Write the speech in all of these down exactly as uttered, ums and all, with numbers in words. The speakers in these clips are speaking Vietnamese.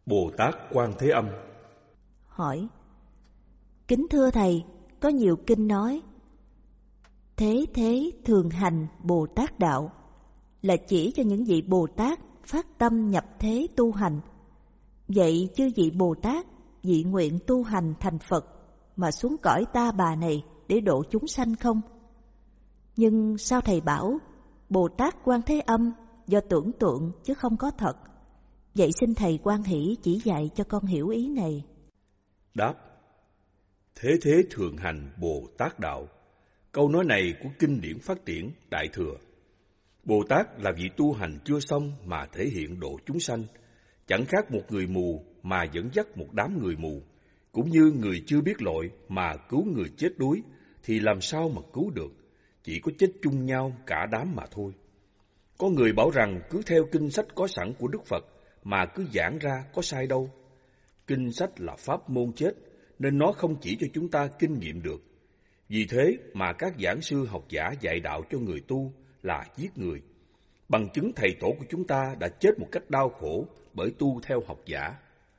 Bồ Tát Quan Thế Âm. Hỏi: Kính thưa Thầy, có nhiều kinh nói thế thế thường hành Bồ Tát đạo là chỉ cho những vị Bồ Tát phát tâm nhập thế tu hành. Vậy chư vị Bồ Tát vị nguyện tu hành thành Phật mà xuống cõi ta bà này để độ chúng sanh không? Nhưng sao Thầy bảo Bồ Tát Quan Thế Âm do tưởng tượng chứ không có thật? Vậy xin Thầy quan hỷ chỉ dạy cho con hiểu ý này. Đáp: Thế thế thường hành Bồ Tát đạo. Câu nói này của kinh điển Phát Triển Đại Thừa. Bồ Tát là vị tu hành chưa xong mà thể hiện độ chúng sanh, chẳng khác một người mù mà dẫn dắt một đám người mù, cũng như người chưa biết lội mà cứu người chết đuối thì làm sao mà cứu được, chỉ có chết chung nhau cả đám mà thôi. Có người bảo rằng cứ theo kinh sách có sẵn của Đức Phật mà cứ giảng ra có sai đâu. Kinh sách là pháp môn chết nên nó không chỉ cho chúng ta kinh nghiệm được. Vì thế mà các giảng sư học giả dạy đạo cho người tu là giết người. Bằng chứng thầy tổ của chúng ta đã chết một cách đau khổ bởi tu theo học giả.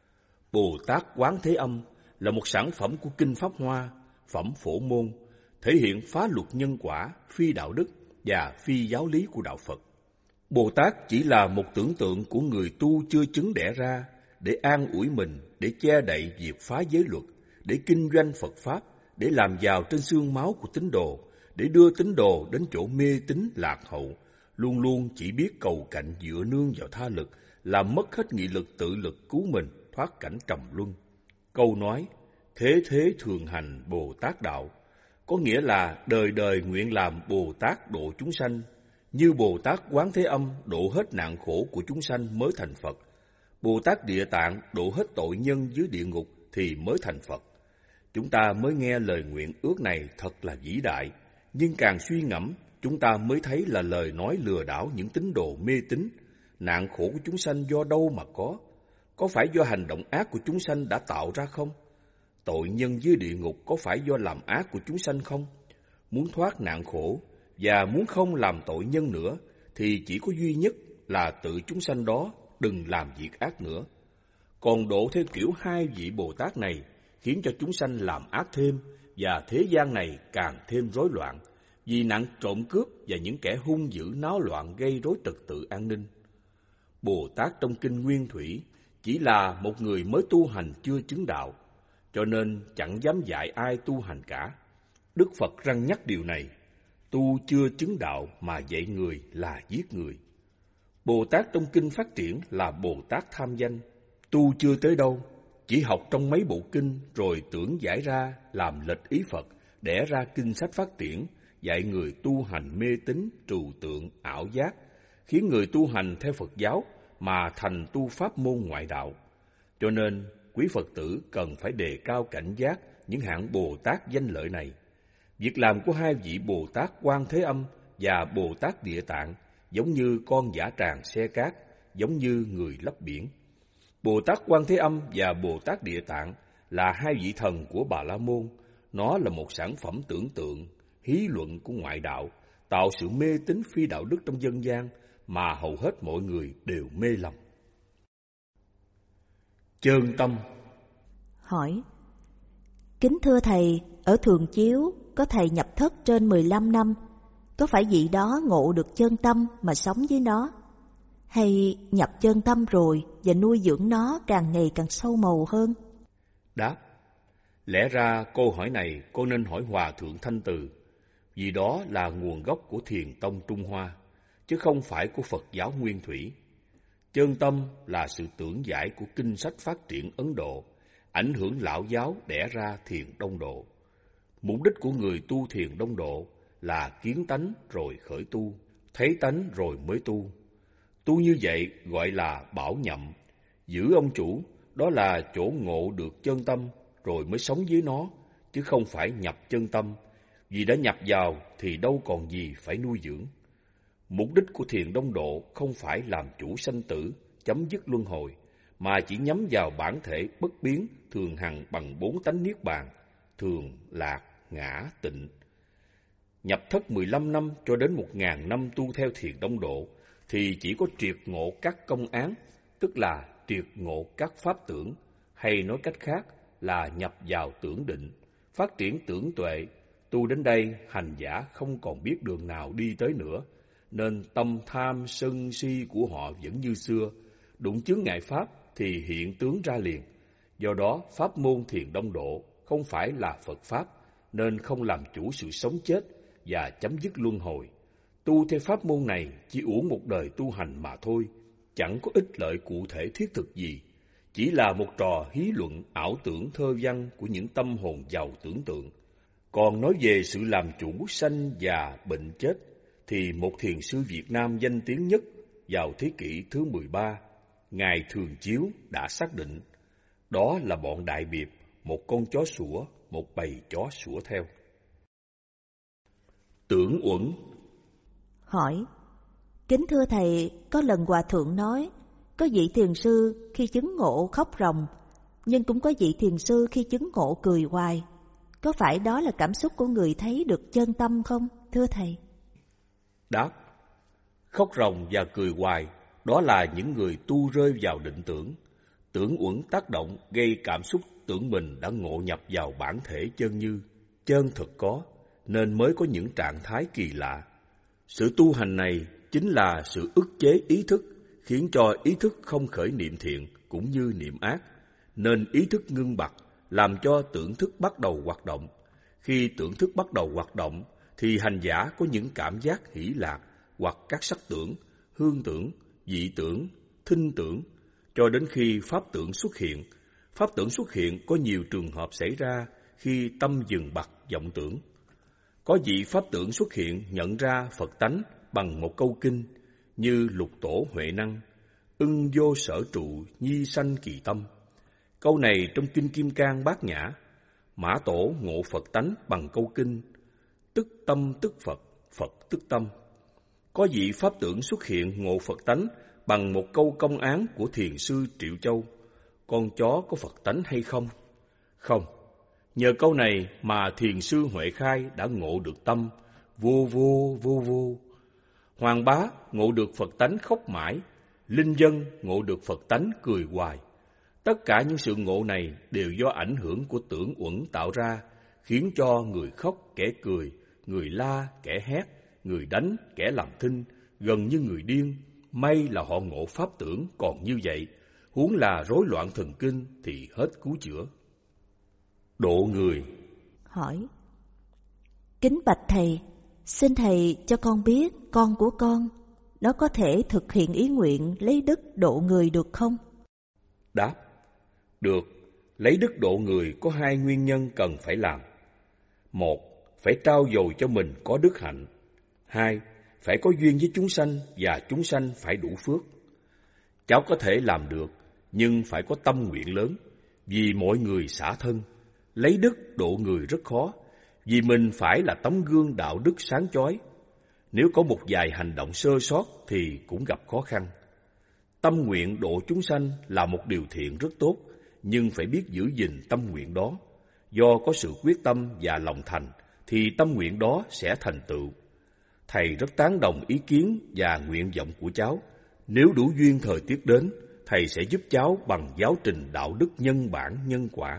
Bồ Tát Quán Thế Âm là một sản phẩm của Kinh Pháp Hoa, phẩm phổ môn, thể hiện phá luật nhân quả, phi đạo đức và phi giáo lý của đạo Phật. Bồ Tát chỉ là một tưởng tượng của người tu chưa chứng đẻ ra để an ủi mình, để che đậy việc phá giới luật, để kinh doanh Phật Pháp, để làm giàu trên xương máu của tín đồ, để đưa tín đồ đến chỗ mê tín lạc hậu, luôn luôn chỉ biết cầu cạnh dựa nương vào tha lực, làm mất hết nghị lực tự lực cứu mình thoát cảnh trầm luân. Câu nói thế thế thường hành Bồ Tát đạo có nghĩa là đời đời nguyện làm Bồ Tát độ chúng sanh, như Bồ Tát Quán Thế Âm độ hết nạn khổ của chúng sanh mới thành Phật. Bồ Tát Địa Tạng độ hết tội nhân dưới địa ngục thì mới thành Phật. Chúng ta mới nghe lời nguyện ước này thật là vĩ đại, nhưng càng suy ngẫm, chúng ta mới thấy là lời nói lừa đảo những tín đồ mê tín. Nạn khổ của chúng sanh do đâu mà có? Có phải do hành động ác của chúng sanh đã tạo ra không? Tội nhân dưới địa ngục có phải do làm ác của chúng sanh không? Muốn thoát nạn khổ và muốn không làm tội nhân nữa thì chỉ có duy nhất là tự chúng sanh đó đừng làm việc ác nữa. Còn độ theo kiểu hai vị Bồ Tát này khiến cho chúng sanh làm ác thêm và thế gian này càng thêm rối loạn vì nạn trộm cướp và những kẻ hung dữ náo loạn gây rối trật tự an ninh. Bồ Tát trong kinh Nguyên Thủy chỉ là một người mới tu hành chưa chứng đạo, cho nên chẳng dám dạy ai tu hành cả. Đức Phật răn nhắc điều này: tu chưa chứng đạo mà dạy người là giết người. Bồ Tát trong kinh Phát Triển là Bồ Tát tham danh, tu chưa tới đâu, chỉ học trong mấy bộ kinh rồi tưởng giải ra làm lệch ý Phật, đẻ ra kinh sách Phát Triển, dạy người tu hành mê tín, trừu tượng, ảo giác, khiến người tu hành theo Phật giáo mà thành tu pháp môn ngoại đạo. Cho nên, quý Phật tử cần phải đề cao cảnh giác những hạng Bồ Tát danh lợi này. Việc làm của hai vị Bồ Tát Quan Thế Âm và Bồ Tát Địa Tạng giống như con giã tràng xe cát, giống như người lấp biển. Bồ Tát Quan Thế Âm và Bồ Tát Địa Tạng là hai vị thần của Bà La Môn. Nó là một sản phẩm tưởng tượng, hí luận của ngoại đạo, tạo sự mê tín phi đạo đức trong dân gian mà hầu hết mọi người đều mê lầm. Chơn tâm. Hỏi: Kính thưa Thầy, ở Thường Chiếu có thầy nhập thất trên mười lăm năm, có phải vị đó ngộ được chân tâm mà sống với nó? Hay nhập chân tâm rồi và nuôi dưỡng nó càng ngày càng sâu màu hơn? Đáp: lẽ ra câu hỏi này cô nên hỏi Hòa Thượng Thanh Từ, vì đó là nguồn gốc của Thiền Tông Trung Hoa, chứ không phải của Phật giáo Nguyên Thủy. Chân tâm là sự tưởng giải của kinh sách Phát Triển Ấn Độ, ảnh hưởng lão giáo đẻ ra Thiền Đông Độ. Mục đích của người tu Thiền Đông Độ là kiến tánh rồi khởi tu, thấy tánh rồi mới tu. Tu như vậy gọi là bảo nhậm, giữ ông chủ, đó là chỗ ngộ được chân tâm rồi mới sống với nó, chứ không phải nhập chân tâm, vì đã nhập vào thì đâu còn gì phải nuôi dưỡng. Mục đích của Thiền Đông Độ không phải làm chủ sanh tử, chấm dứt luân hồi, mà chỉ nhắm vào bản thể bất biến thường hằng bằng bốn tánh niết bàn, thường, lạc, ngã, tịnh. Nhập thất mười lăm năm cho đến một ngàn năm tu theo Thiền Đông Độ thì chỉ có triệt ngộ các công án, tức là triệt ngộ các pháp tưởng, hay nói cách khác là nhập vào tưởng định, phát triển tưởng tuệ. Tu đến đây, hành giả không còn biết đường nào đi tới nữa, nên tâm tham sân si của họ vẫn như xưa, đụng chướng ngại pháp thì hiện tướng ra liền. Do đó, pháp môn thiền đông độ không phải là Phật pháp, nên không làm chủ sự sống chết và chấm dứt luân hồi. Tu theo pháp môn này chỉ uổng một đời tu hành mà thôi, chẳng có ích lợi cụ thể thiết thực gì, chỉ là một trò hí luận ảo tưởng thơ văn của những tâm hồn giàu tưởng tượng. Còn nói về sự làm chủ sanh già bệnh chết, thì một thiền sư Việt Nam danh tiếng nhất vào thế kỷ thứ mười ba, Ngài Thường Chiếu đã xác định, đó là bọn đại biệp, một con chó sủa, một bầy chó sủa theo. Tưởng uẩn. Hỏi: Kính thưa thầy, có lần hòa thượng nói, có vị thiền sư khi chứng ngộ khóc ròng, nhưng cũng có vị thiền sư khi chứng ngộ cười hoài. Có phải đó là cảm xúc của người thấy được chân tâm không, thưa thầy? Đáp: khóc ròng và cười hoài, đó là những người tu rơi vào định tưởng. Tưởng uẩn tác động gây cảm xúc tưởng mình đã ngộ nhập vào bản thể chân như, chân thực có, nên mới có những trạng thái kỳ lạ. Sự tu hành này chính là sự ức chế ý thức, khiến cho ý thức không khởi niệm thiện cũng như niệm ác, nên ý thức ngưng bặt, làm cho tưởng thức bắt đầu hoạt động. Khi tưởng thức bắt đầu hoạt động, thì hành giả có những cảm giác hỷ lạc hoặc các sắc tưởng, hương tưởng, vị tưởng, thinh tưởng, cho đến khi pháp tưởng xuất hiện. Pháp tưởng xuất hiện có nhiều trường hợp xảy ra khi tâm dừng bặt vọng tưởng. Có vị pháp tưởng xuất hiện nhận ra Phật tánh bằng một câu kinh như Lục Tổ Huệ Năng: ưng vô sở trụ nhi sanh kỳ tâm. Câu này trong Kinh Kim Cang Bát Nhã. Mã Tổ ngộ Phật tánh bằng câu kinh tức tâm tức Phật, Phật tức tâm. Có vị pháp tưởng xuất hiện ngộ Phật tánh bằng một câu công án của thiền sư Triệu Châu: con chó có Phật tánh hay không? Không. Nhờ câu này mà thiền sư Huệ Khai đã ngộ được tâm vô vô vô vô. Hoàng Bá ngộ được Phật tánh khóc mãi, Linh Dân ngộ được Phật tánh cười hoài. Tất cả những sự ngộ này đều do ảnh hưởng của tưởng uẩn tạo ra, khiến cho người khóc kẻ cười, người la kẻ hét, người đánh kẻ làm thinh, gần như người điên. May là họ ngộ pháp tưởng còn như vậy, huống là rối loạn thần kinh thì hết cứu chữa. Độ người. Hỏi: Kính bạch thầy, xin thầy cho con biết con của con, nó có thể thực hiện ý nguyện lấy đức độ người được không? Đáp: được. Lấy đức độ người có hai nguyên nhân cần phải làm. Một, phải trao dồi cho mình có đức hạnh. Hai, phải có duyên với chúng sanh và chúng sanh phải đủ phước. Cháu có thể làm được, nhưng phải có tâm nguyện lớn, vì mọi người xả thân. Lấy đức độ người rất khó, vì mình phải là tấm gương đạo đức sáng chói. Nếu có một vài hành động sơ sót thì cũng gặp khó khăn. Tâm nguyện độ chúng sanh là một điều thiện rất tốt, nhưng phải biết giữ gìn tâm nguyện đó. Do có sự quyết tâm và lòng thành, thì tâm nguyện đó sẽ thành tựu. Thầy rất tán đồng ý kiến và nguyện vọng của cháu. Nếu đủ duyên thời tiết đến, thầy sẽ giúp cháu bằng giáo trình đạo đức nhân bản nhân quả.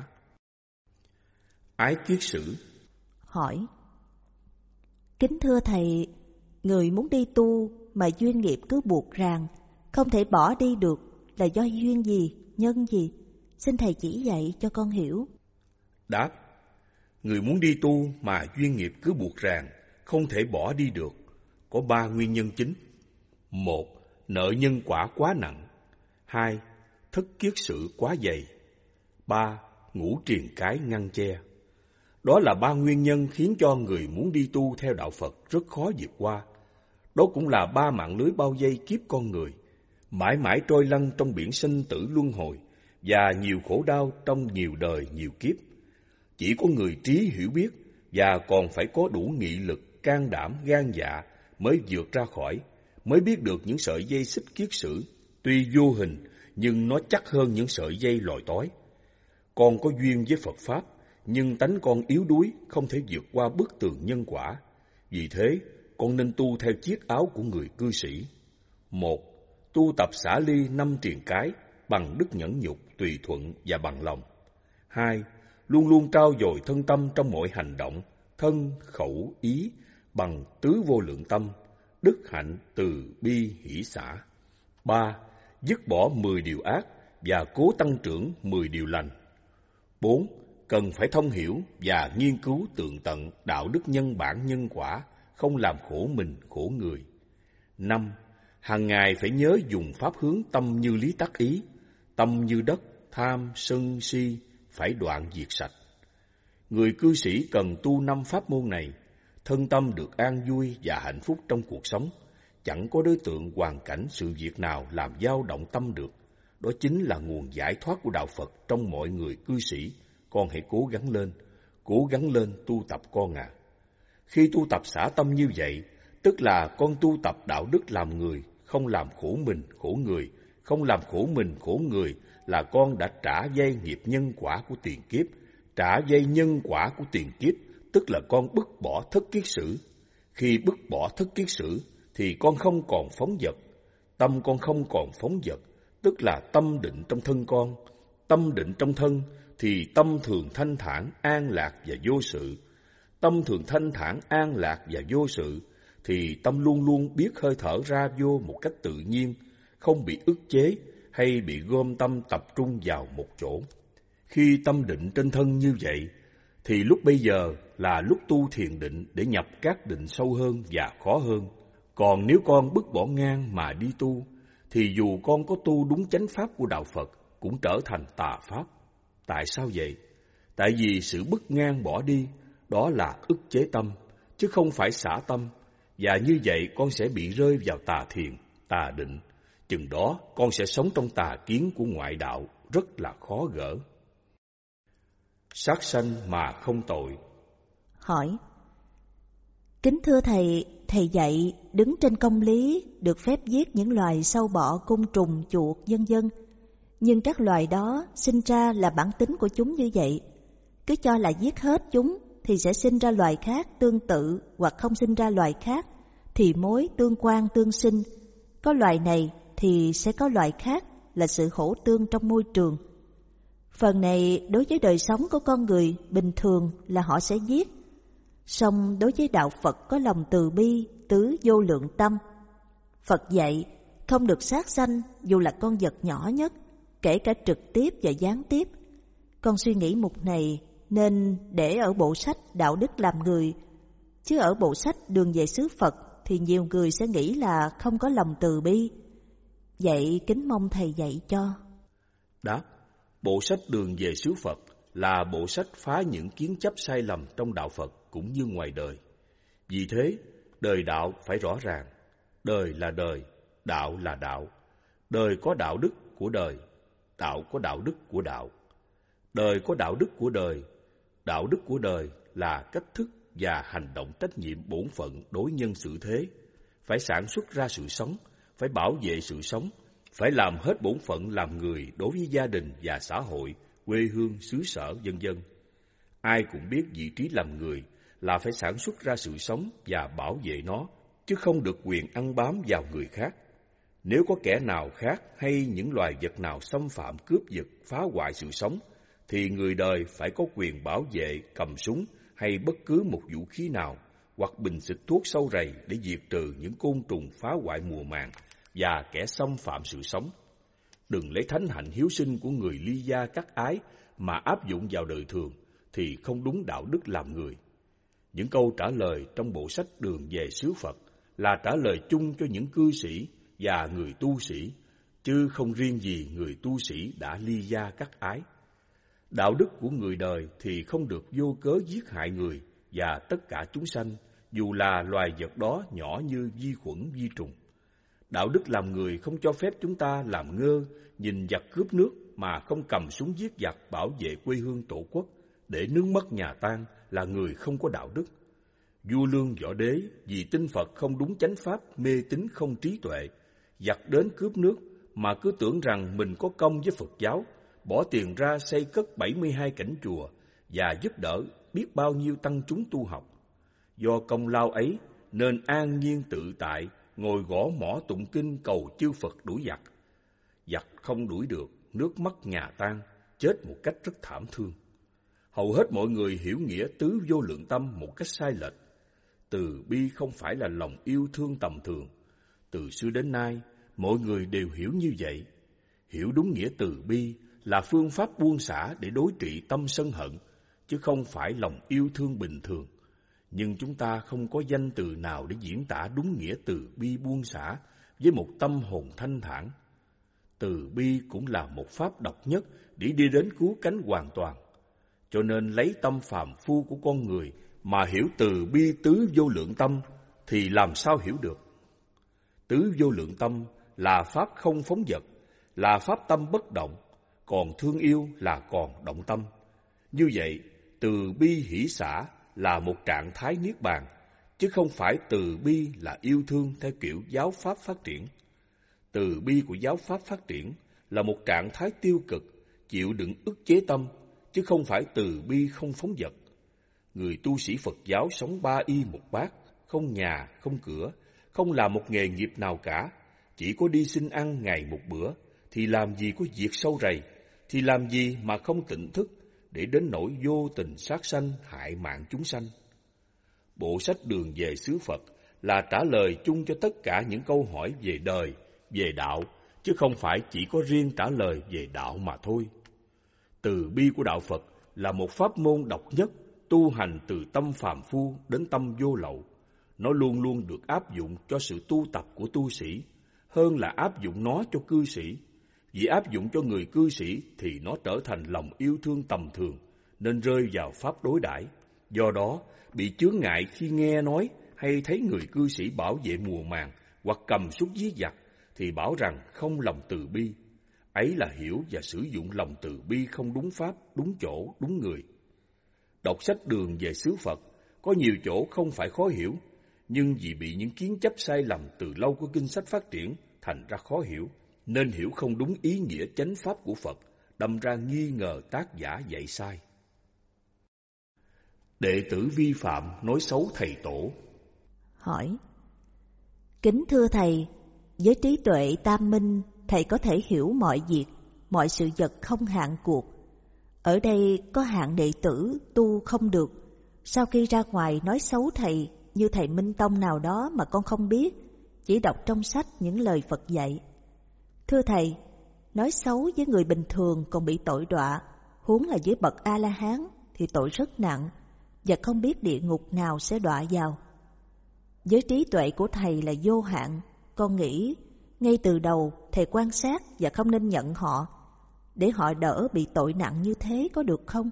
Ái kiết sử. Hỏi: Kính thưa thầy, người muốn đi tu mà duyên nghiệp cứ buộc ràng, không thể bỏ đi được, là do duyên gì, nhân gì? Xin thầy chỉ dạy cho con hiểu. Đáp: người muốn đi tu mà duyên nghiệp cứ buộc ràng, không thể bỏ đi được, có ba nguyên nhân chính. Một, nợ nhân quả quá nặng. Hai, thất kiết sử quá dày. Ba, ngũ triền cái ngăn che. Đó là ba nguyên nhân khiến cho người muốn đi tu theo đạo Phật rất khó vượt qua. Đó cũng là ba mạng lưới bao vây kiếp con người, mãi mãi trôi lăn trong biển sinh tử luân hồi và nhiều khổ đau trong nhiều đời nhiều kiếp. Chỉ có người trí hiểu biết và còn phải có đủ nghị lực, can đảm, gan dạ mới vượt ra khỏi, mới biết được những sợi dây xích kiết sử, tuy vô hình nhưng nó chắc hơn những sợi dây lòi tói. Con có duyên với Phật Pháp, nhưng tánh con yếu đuối, không thể vượt qua bức tường nhân quả. Vì thế, con nên tu theo chiếc áo của người cư sĩ. Một, tu tập xả ly năm triền cái, bằng đức nhẫn nhục, tùy thuận và bằng lòng. Hai, luôn luôn trau dồi thân tâm trong mọi hành động, thân, khẩu, ý, bằng tứ vô lượng tâm, đức hạnh, từ bi, hỷ xả. Ba, dứt bỏ mười điều ác và cố tăng trưởng mười điều lành. Bốn, cần phải thông hiểu và nghiên cứu tường tận đạo đức nhân bản nhân quả, không làm khổ mình, khổ người. Năm, hàng ngày phải nhớ dùng pháp hướng tâm như lý tắc ý, tâm như đất, tham, sân, si, phải đoạn diệt sạch. Người cư sĩ cần tu năm pháp môn này, thân tâm được an vui và hạnh phúc trong cuộc sống. Chẳng có đối tượng, hoàn cảnh, sự việc nào làm dao động tâm được. Đó chính là nguồn giải thoát của đạo Phật trong mọi người cư sĩ. Con hãy cố gắng lên, cố gắng lên tu tập con à. Khi tu tập xả tâm như vậy, tức là con tu tập đạo đức làm người, không làm khổ mình, khổ người. Không làm khổ mình, khổ người là con đã trả dây nghiệp nhân quả của tiền kiếp. Trả dây nhân quả của tiền kiếp, tức là con bứt bỏ thất kiết sử. Khi bứt bỏ thất kiết sử, thì con không còn phóng dật. Tâm con không còn phóng dật, tức là tâm định trong thân con. Tâm định trong thân, thì tâm thường thanh thản, an lạc và vô sự. Tâm thường thanh thản, an lạc và vô sự, thì tâm luôn luôn biết hơi thở ra vô một cách tự nhiên, không bị ức chế hay bị gom tâm tập trung vào một chỗ. Khi tâm định trên thân như vậy, thì lúc bây giờ là lúc tu thiền định để nhập các định sâu hơn và khó hơn. Còn nếu con bứt bỏ ngang mà đi tu, thì dù con có tu đúng chánh pháp của đạo Phật, cũng trở thành tà pháp. Tại sao vậy? Tại vì sự bứt ngang bỏ đi, đó là ức chế tâm, chứ không phải xả tâm. Và như vậy con sẽ bị rơi vào tà thiền, tà định. Chừng đó con sẽ sống trong tà kiến của ngoại đạo, rất là khó gỡ. Sát sanh mà không tội. Hỏi: Kính thưa thầy, thầy dạy đứng trên công lý được phép giết những loài sâu bọ, côn trùng, chuột, vân vân. Nhưng các loài đó sinh ra là bản tính của chúng như vậy. Cứ cho là giết hết chúng thì sẽ sinh ra loài khác tương tự, hoặc không sinh ra loài khác, thì mối tương quan tương sinh. Có loài này thì sẽ có loài khác, là sự hỗ tương trong môi trường. Phần này đối với đời sống của con người bình thường là họ sẽ giết. Song đối với đạo Phật có lòng từ bi, tứ vô lượng tâm. Phật dạy không được sát sanh dù là con vật nhỏ nhất, kể cả trực tiếp và gián tiếp. Con suy nghĩ mục này nên để ở bộ sách Đạo đức làm người, chứ ở bộ sách Đường về xứ Phật thì nhiều người sẽ nghĩ là không có lòng từ bi. Vậy kính mong thầy dạy cho. Đáp: bộ sách Đường về xứ Phật là bộ sách phá những kiến chấp sai lầm trong đạo Phật cũng như ngoài đời. Vì thế, đời đạo phải rõ ràng. Đời là đời, đạo là đạo. Đời có đạo đức của đời, đạo có đạo đức của đạo. Đời có đạo đức của đời, đạo đức của đời là cách thức và hành động trách nhiệm bổn phận đối nhân xử thế. Phải sản xuất ra sự sống, phải bảo vệ sự sống, phải làm hết bổn phận làm người đối với gia đình và xã hội, quê hương, xứ sở, vân vân. Ai cũng biết vị trí làm người là phải sản xuất ra sự sống và bảo vệ nó, chứ không được quyền ăn bám vào người khác. Nếu có kẻ nào khác hay những loài vật nào xâm phạm, cướp giật, phá hoại sự sống, thì người đời phải có quyền bảo vệ, cầm súng hay bất cứ một vũ khí nào, hoặc bình xịt thuốc sâu rầy để diệt trừ những côn trùng phá hoại mùa màng và kẻ xâm phạm sự sống. Đừng lấy thánh hạnh hiếu sinh của người ly gia cắt ái mà áp dụng vào đời thường, thì không đúng đạo đức làm người. Những câu trả lời trong bộ sách Đường về xứ Phật là trả lời chung cho những cư sĩ và người tu sĩ, chứ không riêng gì người tu sĩ đã ly gia cắt ái. Đạo đức của người đời thì không được vô cớ giết hại người và tất cả chúng sanh, dù là loài vật đó nhỏ như vi khuẩn, vi trùng. Đạo đức làm người không cho phép chúng ta làm ngơ, nhìn giặc cướp nước mà không cầm súng giết giặc bảo vệ quê hương tổ quốc, để nước mất nhà tan là người không có đạo đức. Vua Lương Võ Đế vì tin Phật không đúng chánh pháp, mê tín không trí tuệ, giặc đến cướp nước mà cứ tưởng rằng mình có công với Phật giáo, bỏ tiền ra xây cất bảy mươi hai cảnh chùa và giúp đỡ biết bao nhiêu tăng chúng tu học. Do công lao ấy nên an nhiên tự tại, ngồi gõ mõ tụng kinh cầu chư Phật đuổi giặc. giặc không đuổi được, nước mất nhà tan, chết một cách rất thảm thương. Hầu hết mọi người hiểu nghĩa tứ vô lượng tâm một cách sai lệch. Từ bi không phải là lòng yêu thương tầm thường. Từ xưa đến nay, mọi người đều hiểu như vậy. Hiểu đúng nghĩa từ bi là phương pháp buông xả để đối trị tâm sân hận, chứ không phải lòng yêu thương bình thường. Nhưng chúng ta không có danh từ nào để diễn tả đúng nghĩa từ bi buông xả với một tâm hồn thanh thản. Từ bi cũng là một pháp độc nhất để đi đến cứu cánh hoàn toàn. Cho nên lấy tâm phàm phu của con người mà hiểu từ bi tứ vô lượng tâm thì làm sao hiểu được? Tứ vô lượng tâm là pháp không phóng dật, là pháp tâm bất động, còn thương yêu là còn động tâm. Như vậy, từ bi hỷ xả là một trạng thái niết bàn, chứ không phải từ bi là yêu thương theo kiểu giáo pháp phát triển. Từ bi của giáo pháp phát triển là một trạng thái tiêu cực, chịu đựng ức chế tâm, chứ không phải từ bi không phóng dật. Người tu sĩ Phật giáo sống ba y một bát, không nhà, không cửa, không làm một nghề nghiệp nào cả, chỉ có đi xin ăn ngày một bữa, thì làm gì có việc sâu rầy, thì làm gì mà không tỉnh thức, để đến nỗi vô tình sát sanh hại mạng chúng sanh. Bộ sách Đường về xứ Phật là trả lời chung cho tất cả những câu hỏi về đời, về đạo, chứ không phải chỉ có riêng trả lời về đạo mà thôi. Từ bi của đạo Phật là một pháp môn độc nhất, tu hành từ tâm phàm phu đến tâm vô lậu. Nó luôn luôn được áp dụng cho sự tu tập của tu sĩ, hơn là áp dụng nó cho cư sĩ. Vì áp dụng cho người cư sĩ thì nó trở thành lòng yêu thương tầm thường, nên rơi vào pháp đối đãi. Do đó, bị chướng ngại khi nghe nói hay thấy người cư sĩ bảo vệ mùa màng hoặc cầm súng giết giặc, thì bảo rằng không lòng từ bi. Ấy là hiểu và sử dụng lòng từ bi không đúng pháp, đúng chỗ, đúng người. Đọc sách Đường về xứ Phật, có nhiều chỗ không phải khó hiểu, nhưng vì bị những kiến chấp sai lầm từ lâu của kinh sách phát triển, thành ra khó hiểu, nên hiểu không đúng ý nghĩa chánh pháp của Phật, đâm ra nghi ngờ tác giả dạy sai. Đệ tử vi phạm nói xấu thầy tổ. Hỏi: Kính thưa thầy, với trí tuệ tam minh, thầy có thể hiểu mọi việc, mọi sự vật không hạn cuộc. Ở đây có hạng đệ tử tu không được, sau khi ra ngoài nói xấu thầy như thầy Minh Tông nào đó mà con không biết, chỉ đọc trong sách những lời Phật dạy. Thưa thầy, nói xấu với người bình thường còn bị tội đọa, huống là với bậc A-la-hán thì tội rất nặng, và không biết địa ngục nào sẽ đọa vào. Với trí tuệ của thầy là vô hạn, con nghĩ ngay từ đầu thầy quan sát và không nên nhận họ, để họ đỡ bị tội nặng như thế, có được không?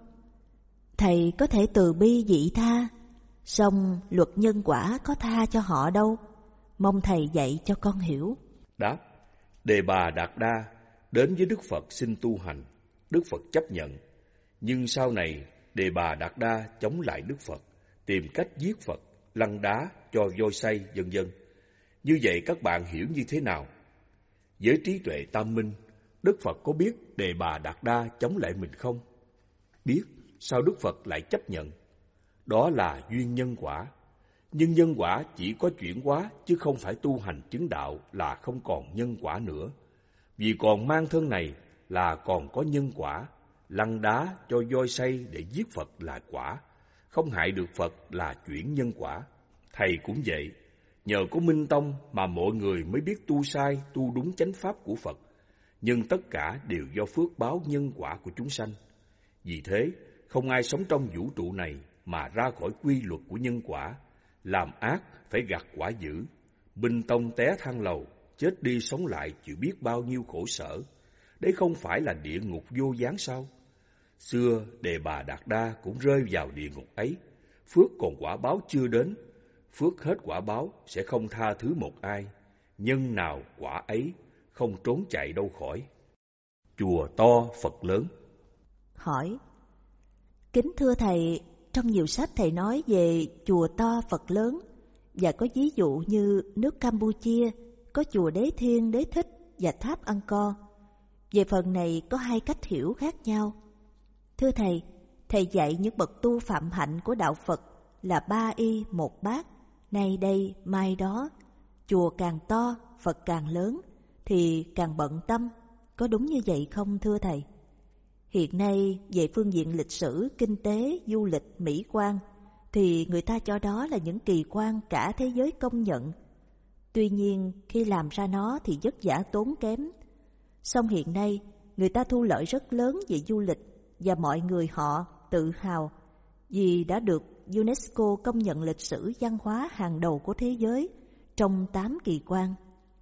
Thầy có thể từ bi vị tha, song luật nhân quả có tha cho họ đâu. Mong thầy dạy cho con hiểu. Đáp: Đề Bà Đạt Đa đến với Đức Phật xin tu hành, Đức Phật chấp nhận. Nhưng sau này Đề Bà Đạt Đa chống lại Đức Phật, tìm cách giết Phật, lăn đá, cho voi xay, vân vân. Như vậy các bạn hiểu như thế nào? Với trí tuệ tam minh, Đức Phật có biết Đề Bà Đạt Đa chống lại mình không? Biết, sao Đức Phật lại chấp nhận? Đó là duyên nhân quả. Nhưng nhân quả chỉ có chuyển hóa, chứ không phải tu hành chứng đạo là không còn nhân quả nữa. Vì còn mang thân này là còn có nhân quả, lăn đá cho voi xay để giết Phật là quả, không hại được Phật là chuyển nhân quả. Thầy cũng vậy, nhờ có Minh Tông mà mọi người mới biết tu sai, tu đúng chánh pháp của Phật. Nhưng tất cả đều do phước báo nhân quả của chúng sanh. Vì thế, không ai sống trong vũ trụ này mà ra khỏi quy luật của nhân quả. Làm ác phải gặt quả dữ. Minh Tông té thang lầu, chết đi sống lại chịu biết bao nhiêu khổ sở. Đấy không phải là địa ngục vô gián sao? Xưa Đề Bà Đạt Đa cũng rơi vào địa ngục ấy. Phước còn quả báo chưa đến. Phước hết quả báo sẽ không tha thứ một ai. Nhân nào quả ấy, không trốn chạy đâu khỏi. Chùa to Phật lớn. Hỏi: Kính thưa thầy, trong nhiều sách thầy nói về chùa to Phật lớn, và có ví dụ như nước Campuchia có chùa Đế Thiên, Đế Thích và tháp Angkor. Về phần này có hai cách hiểu khác nhau. Thưa thầy, thầy dạy những bậc tu phạm hạnh của đạo Phật là ba y một bát, nay đây mai đó. Chùa càng to, Phật càng lớn, thì càng bận tâm, có đúng như vậy không thưa Thầy? Hiện nay về phương diện lịch sử, kinh tế, du lịch, mỹ quan thì người ta cho đó là những kỳ quan cả thế giới công nhận. Tuy nhiên khi làm ra nó thì vất vả tốn kém. Song hiện nay người ta thu lợi rất lớn về du lịch và mọi người họ tự hào vì đã được UNESCO công nhận lịch sử văn hóa hàng đầu của thế giới trong tám kỳ quan.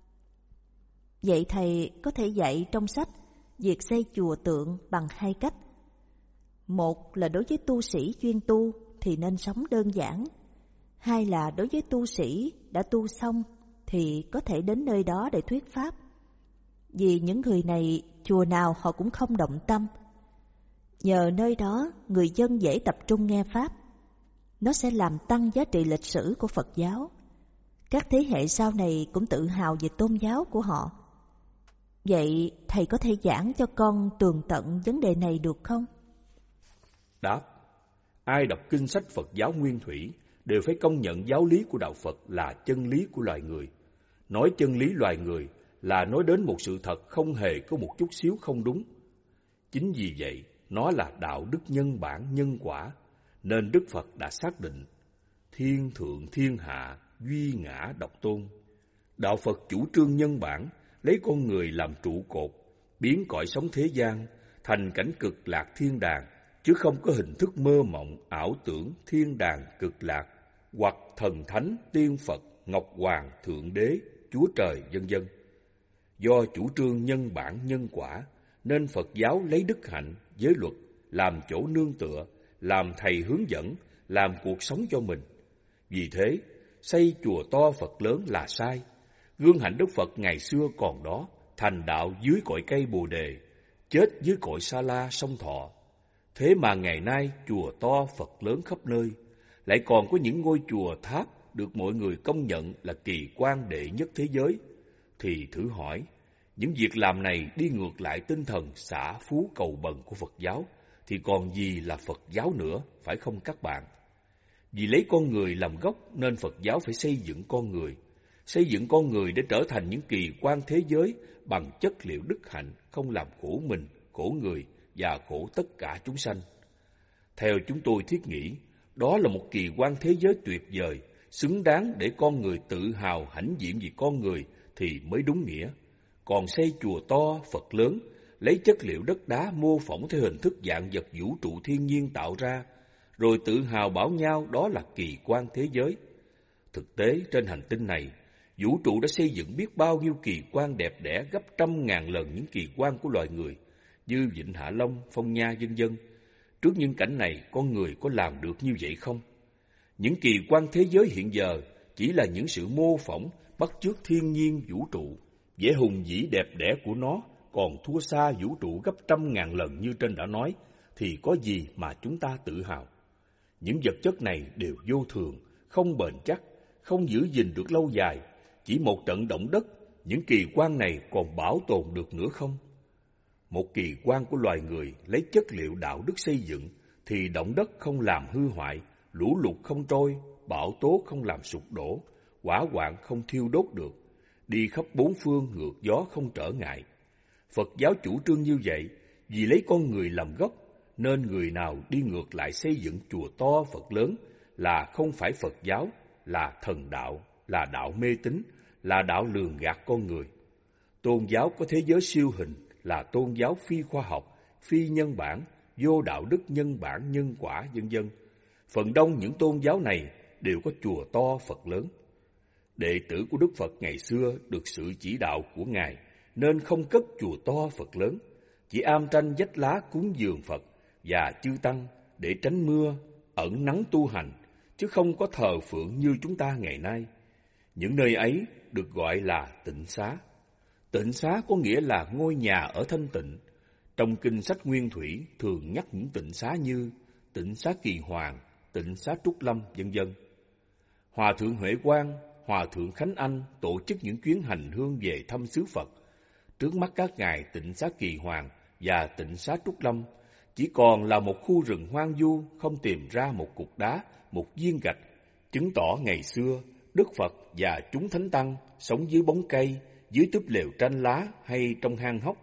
Vậy Thầy có thể dạy trong sách việc xây chùa tượng bằng hai cách. Một là đối với tu sĩ chuyên tu thì nên sống đơn giản. Hai là đối với tu sĩ đã tu xong thì có thể đến nơi đó để thuyết pháp. Vì những người này chùa nào họ cũng không động tâm. Nhờ nơi đó người dân dễ tập trung nghe pháp. Nó sẽ làm tăng giá trị lịch sử của Phật giáo. Các thế hệ sau này cũng tự hào về tôn giáo của họ. Vậy Thầy có thể giảng cho con tường tận vấn đề này được không? Đáp: ai đọc kinh sách Phật giáo nguyên thủy đều phải công nhận giáo lý của đạo Phật là chân lý của loài người. Nói chân lý loài người là nói đến một sự thật không hề có một chút xíu không đúng. Chính vì vậy, nó là đạo đức nhân bản nhân quả, nên Đức Phật đã xác định thiên thượng thiên hạ, duy ngã độc tôn. Đạo Phật chủ trương nhân bản, lấy con người làm trụ cột, biến cõi sống thế gian thành cảnh cực lạc thiên đàng, chứ không có hình thức mơ mộng, ảo tưởng thiên đàng cực lạc, hoặc thần thánh, tiên Phật, Ngọc Hoàng, Thượng Đế, Chúa Trời, vân vân. Do chủ trương nhân bản nhân quả, nên Phật giáo lấy đức hạnh, giới luật làm chỗ nương tựa, làm thầy hướng dẫn, làm cuộc sống cho mình. Vì thế, xây chùa to Phật lớn là sai. Gương hạnh Đức Phật ngày xưa còn đó, thành đạo dưới cội cây Bồ Đề, chết dưới cội Sa La sông Thọ. Thế mà ngày nay chùa to Phật lớn khắp nơi, lại còn có những ngôi chùa tháp được mọi người công nhận là kỳ quan đệ nhất thế giới. Thì thử hỏi, những việc làm này đi ngược lại tinh thần xả phú cầu bần của Phật giáo, thì còn gì là Phật giáo nữa, phải không các bạn? Vì lấy con người làm gốc nên Phật giáo phải xây dựng con người, xây dựng con người để trở thành những kỳ quan thế giới bằng chất liệu đức hạnh, không làm khổ mình, khổ người và khổ tất cả chúng sanh. Theo chúng tôi thiết nghĩ, đó là một kỳ quan thế giới tuyệt vời, xứng đáng để con người tự hào hãnh diện vì con người thì mới đúng nghĩa. Còn xây chùa to, Phật lớn, lấy chất liệu đất đá mô phỏng theo hình thức dạng vật vũ trụ thiên nhiên tạo ra, rồi tự hào bảo nhau đó là kỳ quan thế giới. Thực tế trên hành tinh này, vũ trụ đã xây dựng biết bao nhiêu kỳ quan đẹp đẽ gấp trăm ngàn lần những kỳ quan của loài người, như Vịnh Hạ Long, Phong Nha, vân vân. Trước những cảnh này, con người có làm được như vậy không? Những kỳ quan thế giới hiện giờ chỉ là những sự mô phỏng, bắt chước thiên nhiên vũ trụ. Vẻ hùng vĩ đẹp đẽ của nó còn thua xa vũ trụ gấp trăm ngàn lần như trên đã nói, thì có gì mà chúng ta tự hào? Những vật chất này đều vô thường, không bền chắc, không giữ gìn được lâu dài. Chỉ một trận động đất, những kỳ quan này còn bảo tồn được nữa không? Một kỳ quan của loài người lấy chất liệu đạo đức xây dựng, thì động đất không làm hư hoại, lũ lụt không trôi, bão tố không làm sụp đổ, hỏa hoạn không thiêu đốt được, đi khắp bốn phương ngược gió không trở ngại. Phật giáo chủ trương như vậy, vì lấy con người làm gốc, nên người nào đi ngược lại xây dựng chùa to Phật lớn là không phải Phật giáo, là thần đạo, là đạo mê tín, là đạo lường gạt con người. Tôn giáo có thế giới siêu hình là tôn giáo phi khoa học, phi nhân bản, vô đạo đức nhân bản nhân quả, vân vân. Phần đông những tôn giáo này đều có chùa to Phật lớn. Đệ tử của Đức Phật ngày xưa được sự chỉ đạo của Ngài nên không cất chùa to Phật lớn, chỉ am tranh vách lá cúng dường Phật và chư tăng để tránh mưa, ẩn nắng tu hành, chứ không có thờ phượng như chúng ta ngày nay. Những nơi ấy được gọi là tịnh xá. Tịnh xá có nghĩa là ngôi nhà ở thanh tịnh. Trong kinh sách Nguyên Thủy thường nhắc những tịnh xá như tịnh xá Kỳ Hoàng, tịnh xá Trúc Lâm, vân vân. Hòa thượng Huệ Quang, Hòa thượng Khánh Anh tổ chức những chuyến hành hương về thăm xứ Phật. Trước mắt các ngài, tịnh xá Kỳ Hoàng và tịnh xá Trúc Lâm chỉ còn là một khu rừng hoang vu, không tìm ra một cục đá, một viên gạch, chứng tỏ ngày xưa Đức Phật và chúng thánh tăng sống dưới bóng cây, dưới túp lều tranh lá hay trong hang hốc.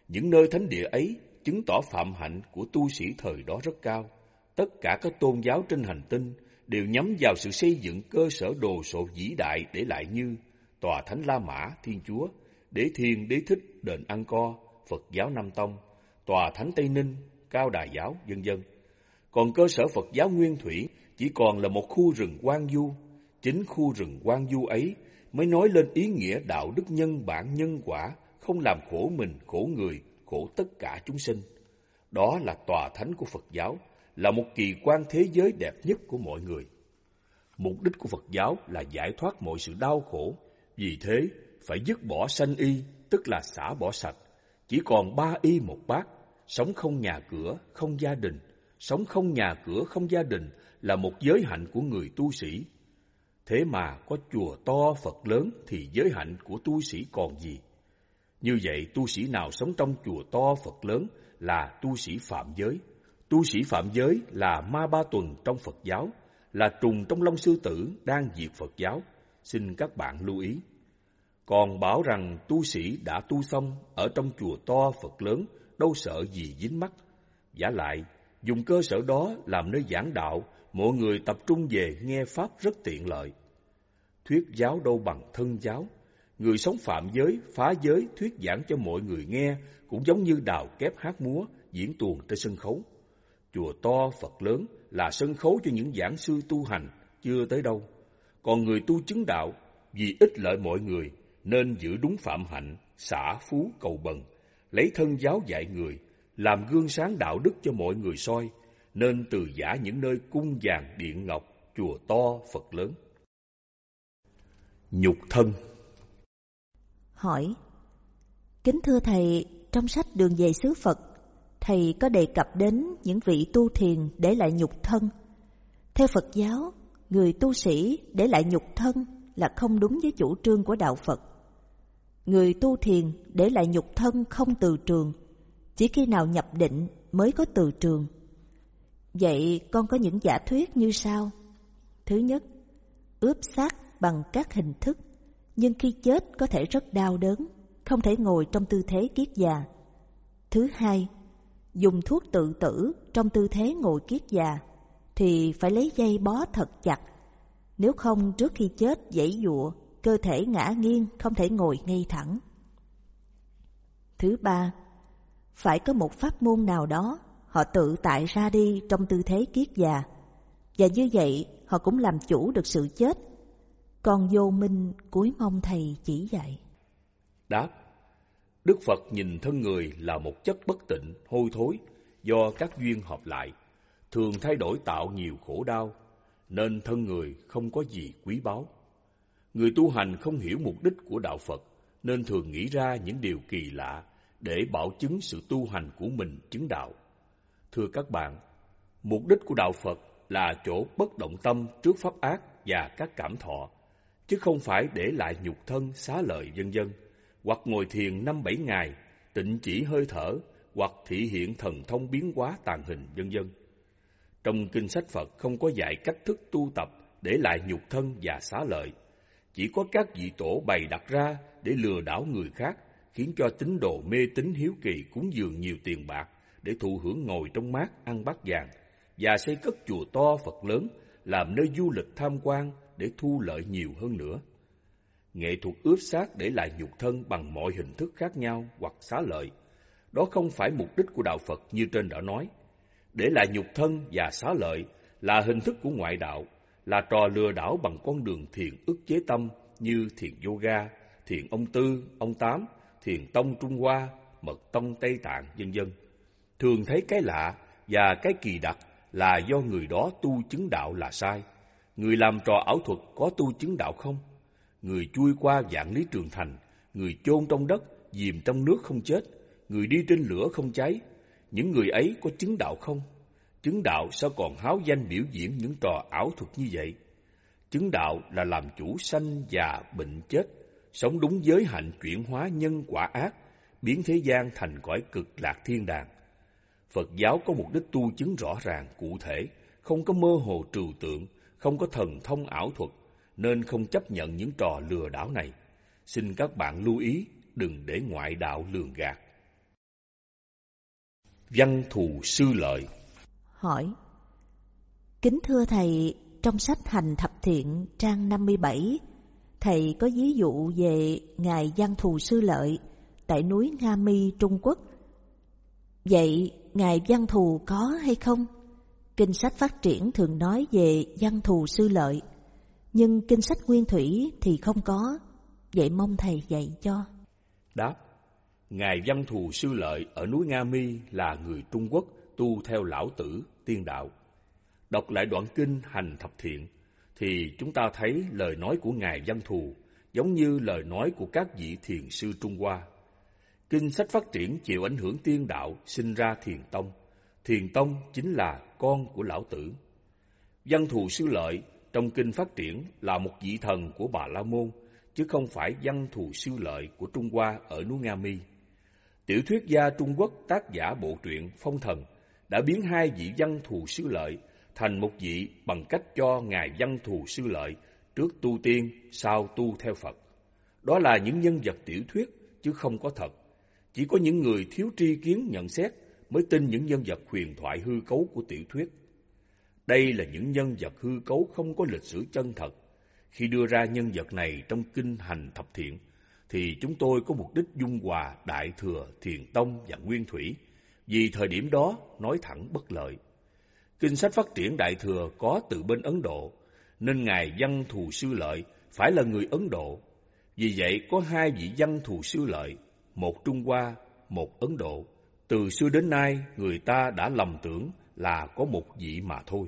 Những nơi thánh địa ấy chứng tỏ phạm hạnh của tu sĩ thời đó rất cao. Tất cả các tôn giáo trên hành tinh đều nhắm vào sự xây dựng cơ sở đồ sộ vĩ đại để lại như Tòa Thánh La Mã Thiên Chúa, Đế Thiên, Đế Thích, Đền Angkor, Phật giáo Nam Tông, Tòa Thánh Tây Ninh, Cao Đà Giáo, vân vân. Còn cơ sở Phật giáo Nguyên Thủy chỉ còn là một khu rừng hoang vu. Chính khu rừng hoang vu ấy mới nói lên ý nghĩa đạo đức nhân bản nhân quả, không làm khổ mình, khổ người, khổ tất cả chúng sinh. Đó là tòa thánh của Phật giáo, là một kỳ quan thế giới đẹp nhất của mọi người. Mục đích của Phật giáo là giải thoát mọi sự đau khổ, vì thế phải dứt bỏ sanh y, tức là xả bỏ sạch. Chỉ còn ba y một bát, sống không nhà cửa, không gia đình. Sống không nhà cửa, không gia đình là một giới hạnh của người tu sĩ. Thế mà có chùa to Phật lớn thì giới hạnh của tu sĩ còn gì? Như vậy, tu sĩ nào sống trong chùa to Phật lớn là tu sĩ phạm giới. Tu sĩ phạm giới là ma ba tuần trong Phật giáo, là trùng trong lông sư tử đang diệt Phật giáo. Xin các bạn lưu ý. Còn bảo rằng tu sĩ đã tu xong ở trong chùa to Phật lớn, đâu sợ gì dính mắc. Vả lại, dùng cơ sở đó làm nơi giảng đạo, mọi người tập trung về nghe Pháp rất tiện lợi. Thuyết giáo đâu bằng thân giáo. Người sống phạm giới, phá giới, thuyết giảng cho mọi người nghe cũng giống như đào kép hát múa, diễn tuồng trên sân khấu. Chùa to Phật lớn là sân khấu cho những giảng sư tu hành, chưa tới đâu. Còn người tu chứng đạo, vì ích lợi mọi người, nên giữ đúng phạm hạnh, xả phú cầu bần, lấy thân giáo dạy người, làm gương sáng đạo đức cho mọi người soi, nên từ giã những nơi cung vàng điện ngọc, chùa to Phật lớn. Nhục thân. Hỏi: Kính thưa Thầy, trong sách Đường về xứ Phật, Thầy có đề cập đến những vị tu thiền để lại nhục thân. Theo Phật giáo, người tu sĩ để lại nhục thân là không đúng với chủ trương của Đạo Phật. Người tu thiền để lại nhục thân không từ trường, chỉ khi nào nhập định mới có từ trường. Vậy con có những giả thuyết như sau. Thứ nhất, ướp xác bằng các hình thức, nhưng khi chết có thể rất đau đớn, không thể ngồi trong tư thế kiết già. Thứ hai, dùng thuốc tự tử trong tư thế ngồi kiết già thì phải lấy dây bó thật chặt, nếu không trước khi chết giãy giụa, cơ thể ngã nghiêng không thể ngồi ngay thẳng. Thứ ba, phải có một pháp môn nào đó họ tự tại ra đi trong tư thế kiết già, và như vậy họ cũng làm chủ được sự chết. Còn vô minh cúi mong Thầy chỉ dạy. Đáp: Đức Phật nhìn thân người là một chất bất tịnh, hôi thối, do các duyên hợp lại, thường thay đổi tạo nhiều khổ đau, nên thân người không có gì quý báu. Người tu hành không hiểu mục đích của Đạo Phật, nên thường nghĩ ra những điều kỳ lạ để bảo chứng sự tu hành của mình chứng đạo. Thưa các bạn, mục đích của Đạo Phật là chỗ bất động tâm trước pháp ác và các cảm thọ, chứ không phải để lại nhục thân, xá lợi vân vân, hoặc ngồi thiền năm bảy ngày, tịnh chỉ hơi thở, hoặc thị hiện thần thông biến hóa tàn hình vân vân. Trong kinh sách Phật không có dạy cách thức tu tập để lại nhục thân và xá lợi, chỉ có các vị tổ bày đặt ra để lừa đảo người khác, khiến cho tín đồ mê tín hiếu kỳ cúng dường nhiều tiền bạc để thụ hưởng ngồi trong mát ăn bát vàng, và xây cất chùa to Phật lớn làm nơi du lịch tham quan để thu lợi nhiều hơn nữa. Nghệ thuật ướp xác để lại nhục thân bằng mọi hình thức khác nhau hoặc xá lợi, đó không phải mục đích của Đạo Phật như trên đã nói. Để lại nhục thân và xá lợi là hình thức của ngoại đạo, là trò lừa đảo bằng con đường thiền ức chế tâm như thiền yoga, thiền ông Tư, ông Tám, thiền tông Trung Hoa, mật tông Tây Tạng vân vân. Thường thấy cái lạ và cái kỳ đặc là do người đó tu chứng đạo là sai. Người làm trò ảo thuật có tu chứng đạo không? Người chui qua vạn lý trường thành, người chôn trong đất, chìm trong nước không chết, người đi trên lửa không cháy, những người ấy có chứng đạo không? Chứng đạo sao còn háo danh biểu diễn những trò ảo thuật như vậy? Chứng đạo là làm chủ sanh già bệnh chết, sống đúng giới hạnh chuyển hóa nhân quả ác, biến thế gian thành cõi cực lạc thiên đàng. Phật giáo có mục đích tu chứng rõ ràng, cụ thể, không có mơ hồ trừu tượng, không có thần thông ảo thuật, nên không chấp nhận những trò lừa đảo này. Xin các bạn lưu ý, đừng để ngoại đạo lường gạt. Văn thù sư lợi. Hỏi: Kính thưa thầy, trong sách Hành Thập Thiện trang năm mươi bảy, thầy có ví dụ về ngài Văn Thù Sư Lợi tại núi Nga Mi, Trung Quốc. Vậy ngài Văn Thù có hay không? Kinh sách Phát Triển thường nói về Văn Thù Sư Lợi, nhưng kinh sách Nguyên Thủy thì không có. Vậy mong thầy dạy cho. Đáp: Ngài Văn Thù Sư Lợi ở núi Nga Mi là người Trung Quốc tu theo Lão Tử tiên đạo. Đọc lại đoạn kinh Hành Thập Thiện thì chúng ta thấy lời nói của ngài Văn Thù giống như lời nói của các vị thiền sư Trung Hoa. Kinh sách Phát Triển chịu ảnh hưởng tiên đạo, sinh ra Thiền Tông. Thiền Tông chính là con của Lão Tử. Văn Thù Sư Lợi trong kinh Phát Triển là một vị thần của Bà La Môn, chứ không phải Văn Thù Sư Lợi của Trung Hoa ở núi Nga Mi. Tiểu thuyết gia Trung Quốc tác giả bộ truyện Phong Thần đã biến hai vị Văn Thù Sư Lợi thành một vị bằng cách cho ngài Văn Thù Sư Lợi trước tu tiên, sau tu theo Phật. Đó là những nhân vật tiểu thuyết chứ không có thật. Chỉ có những người thiếu tri kiến nhận xét mới tin những nhân vật huyền thoại hư cấu của tiểu thuyết. Đây là những nhân vật hư cấu không có lịch sử chân thật. Khi đưa ra nhân vật này trong kinh Hành Thập Thiện thì chúng tôi có mục đích dung hòa Đại Thừa, Thiền Tông và Nguyên Thủy, vì thời điểm đó nói thẳng bất lợi. Kinh sách Phát Triển Đại Thừa có từ bên Ấn Độ, nên ngài Văn Thù Sư Lợi phải là người Ấn Độ. Vì vậy có hai vị Văn Thù Sư Lợi, một Trung Hoa, một Ấn Độ. Từ xưa đến nay người ta đã lầm tưởng là có một vị mà thôi.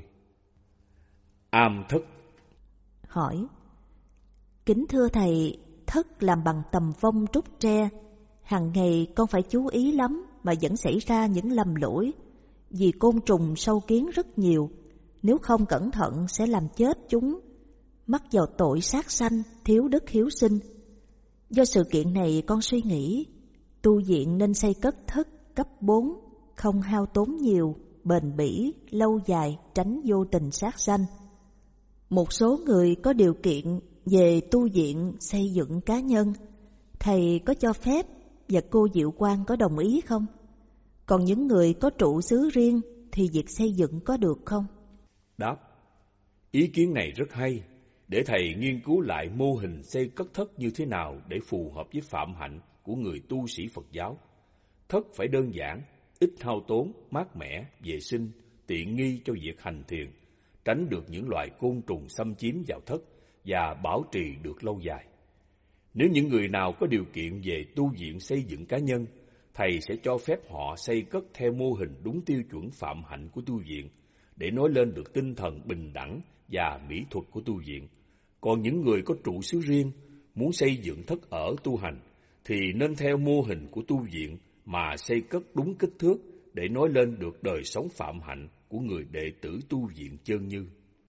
Am thất. Hỏi: Kính thưa thầy, thất làm bằng tầm vong trúc tre. Hàng ngày con phải chú ý lắm mà vẫn xảy ra những lầm lỗi. Vì côn trùng sâu kiến rất nhiều, nếu không cẩn thận sẽ làm chết chúng, mắc vào tội sát sanh, thiếu đức hiếu sinh. Do sự kiện này con suy nghĩ, tu viện nên xây cất thất cấp bốn, không hao tốn nhiều, bền bỉ, lâu dài, tránh vô tình sát sanh. Một số người có điều kiện về tu viện xây dựng cá nhân, thầy có cho phép và cô Diệu Quang có đồng ý không? Còn những người có trụ xứ riêng thì việc xây dựng có được không? Đáp: Ý kiến này rất hay, để thầy nghiên cứu lại mô hình xây cất thất như thế nào để phù hợp với phạm hạnh của người tu sĩ Phật giáo. Thất phải đơn giản, ít hao tốn, mát mẻ, vệ sinh, tiện nghi cho việc hành thiền, tránh được những loài côn trùng xâm chiếm vào thất và bảo trì được lâu dài. Nếu những người nào có điều kiện về tu viện xây dựng cá nhân, thầy sẽ cho phép họ xây cất theo mô hình đúng tiêu chuẩn phạm hạnh của tu viện, để nói lên được tinh thần bình đẳng và mỹ thuật của tu viện. Còn những người có trụ xứ riêng, muốn xây dựng thất ở tu hành, thì nên theo mô hình của tu viện mà xây cất đúng kích thước để nói lên được đời sống phạm hạnh của người đệ tử tu viện chân như.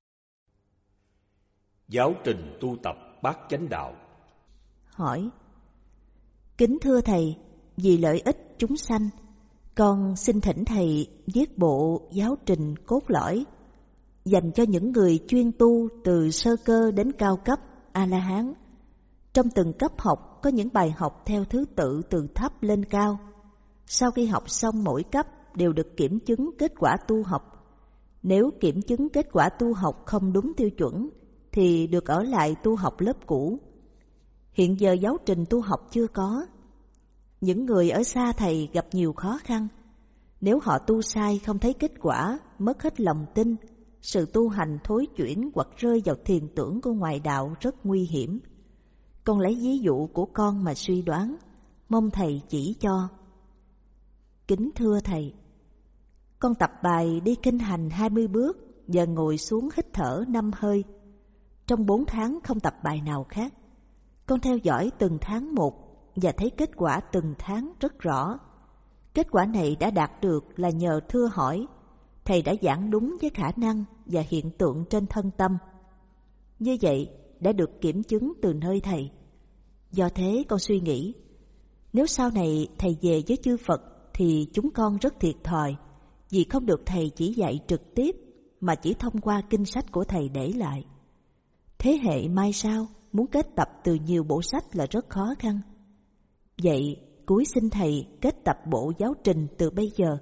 Giáo trình tu tập bát chánh đạo. Hỏi: Kính thưa thầy, vì lợi ích chúng sanh, con xin thỉnh thầy viết bộ giáo trình cốt lõi dành cho những người chuyên tu từ sơ cơ đến cao cấp A-la-hán. Trong từng cấp học có những bài học theo thứ tự từ thấp lên cao. Sau khi học xong mỗi cấp đều được kiểm chứng kết quả tu học. Nếu kiểm chứng kết quả tu học không đúng tiêu chuẩn thì được ở lại tu học lớp cũ. Hiện giờ giáo trình tu học chưa có. Những người ở xa thầy gặp nhiều khó khăn. Nếu họ tu sai không thấy kết quả, mất hết lòng tin, sự tu hành thối chuyển hoặc rơi vào thiền tưởng của ngoại đạo rất nguy hiểm. Con lấy ví dụ của con mà suy đoán, mong thầy chỉ cho. Kính thưa thầy, con tập bài đi kinh hành hai mươi bước và ngồi xuống hít thở năm hơi. Trong bốn tháng không tập bài nào khác. Con theo dõi từng tháng một và thấy kết quả từng tháng rất rõ. Kết quả này đã đạt được là nhờ thưa hỏi, thầy đã giảng đúng với khả năng và hiện tượng trên thân tâm. Như vậy đã được kiểm chứng từ nơi thầy. Do thế con suy nghĩ, nếu sau này thầy về với chư Phật thì chúng con rất thiệt thòi, vì không được thầy chỉ dạy trực tiếp mà chỉ thông qua kinh sách của thầy để lại. Thế hệ mai sau muốn kết tập từ nhiều bộ sách là rất khó khăn. Vậy cúi xin thầy kết tập bộ giáo trình từ bây giờ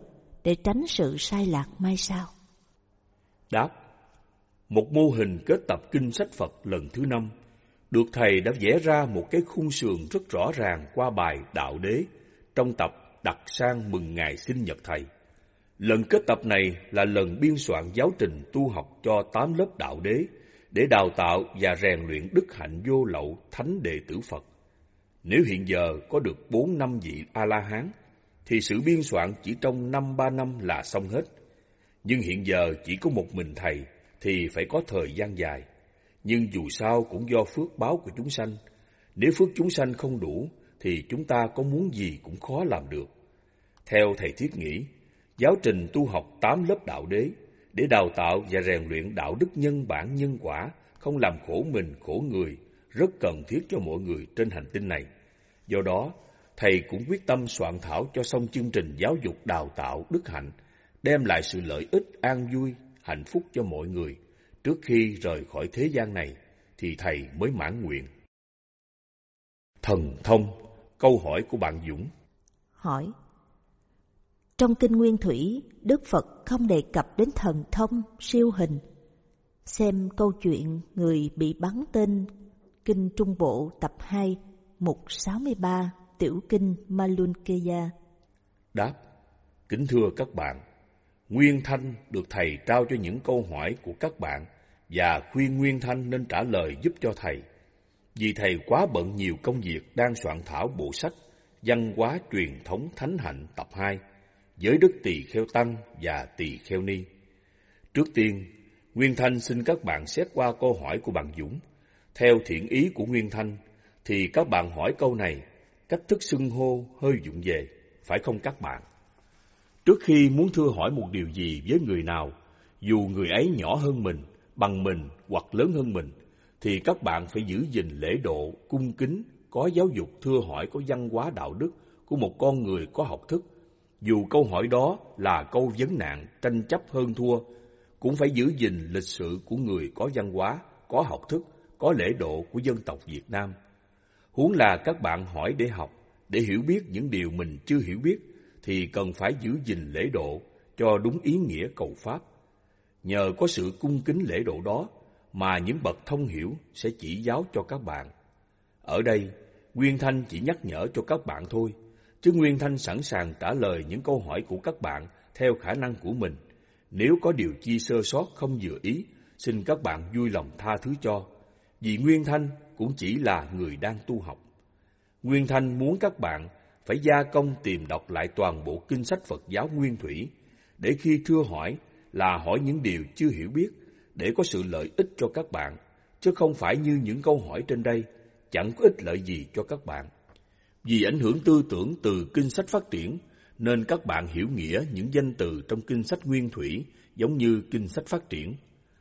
để tránh sự sai lạc mai sau? Đáp: một mô hình kết tập kinh sách Phật lần thứ năm, được Thầy đã vẽ ra một cái khung sườn rất rõ ràng qua bài Đạo Đế trong tập đặt sang mừng ngày sinh nhật Thầy. Lần kết tập này là lần biên soạn giáo trình tu học cho tám lớp Đạo Đế để đào tạo và rèn luyện đức hạnh vô lậu thánh đệ tử Phật. Nếu hiện giờ có được bốn năm vị A-la-hán, thì sự biên soạn chỉ trong năm ba năm là xong hết. Nhưng hiện giờ chỉ có một mình Thầy, thì phải có thời gian dài. Nhưng dù sao cũng do phước báo của chúng sanh. Nếu phước chúng sanh không đủ, thì chúng ta có muốn gì cũng khó làm được. Theo Thầy thiết nghĩ, giáo trình tu học tám lớp Đạo Đế để đào tạo và rèn luyện đạo đức nhân bản nhân quả, không làm khổ mình khổ người, rất cần thiết cho mọi người trên hành tinh này. Do đó, Thầy cũng quyết tâm soạn thảo cho xong chương trình giáo dục đào tạo đức hạnh, đem lại sự lợi ích an vui, hạnh phúc cho mọi người. Trước khi rời khỏi thế gian này, thì Thầy mới mãn nguyện. Thần thông, câu hỏi của bạn Dũng. Hỏi: trong Kinh Nguyên Thủy, Đức Phật không đề cập đến thần thông, siêu hình. Xem câu chuyện người bị bắn tên Kinh Trung Bộ tập hai, mục sáu mươi ba, Tiểu Kinh Malunkeya. Đáp: kính thưa các bạn, Nguyên Thanh được Thầy trao cho những câu hỏi của các bạn và khuyên Nguyên Thanh nên trả lời giúp cho Thầy. Vì Thầy quá bận nhiều công việc đang soạn thảo bộ sách Văn hóa truyền thống Thánh Hạnh tập hai, Giới đức Tỳ Kheo Tăng và Tỳ Kheo Ni. Trước tiên, Nguyên Thanh xin các bạn xét qua câu hỏi của bạn Dũng. Theo thiện ý của Nguyên Thanh, thì các bạn hỏi câu này, cách thức xưng hô hơi vụng về, phải không các bạn? Trước khi muốn thưa hỏi một điều gì với người nào, dù người ấy nhỏ hơn mình, bằng mình hoặc lớn hơn mình, thì các bạn phải giữ gìn lễ độ, cung kính, có giáo dục thưa hỏi có văn hóa đạo đức của một con người có học thức. Dù câu hỏi đó là câu vấn nạn, tranh chấp hơn thua, cũng phải giữ gìn lịch sự của người có văn hóa, có học thức, có lễ độ của dân tộc Việt Nam. Huống là các bạn hỏi để học, để hiểu biết những điều mình chưa hiểu biết, thì cần phải giữ gìn lễ độ cho đúng ý nghĩa cầu pháp. Nhờ có sự cung kính lễ độ đó mà những bậc thông hiểu sẽ chỉ giáo cho các bạn. Ở đây, Nguyên Thanh chỉ nhắc nhở cho các bạn thôi, chứ Nguyên Thanh sẵn sàng trả lời những câu hỏi của các bạn theo khả năng của mình. Nếu có điều chi sơ sót không vừa ý, xin các bạn vui lòng tha thứ cho, vì Nguyên Thanh cũng chỉ là người đang tu học. Nguyên Thanh muốn các bạn phải gia công tìm đọc lại toàn bộ kinh sách Phật giáo Nguyên Thủy, để khi thưa hỏi là hỏi những điều chưa hiểu biết, để có sự lợi ích cho các bạn, chứ không phải như những câu hỏi trên đây, chẳng có ích lợi gì cho các bạn. Vì ảnh hưởng tư tưởng từ kinh sách phát triển, nên các bạn hiểu nghĩa những danh từ trong kinh sách Nguyên Thủy giống như kinh sách phát triển.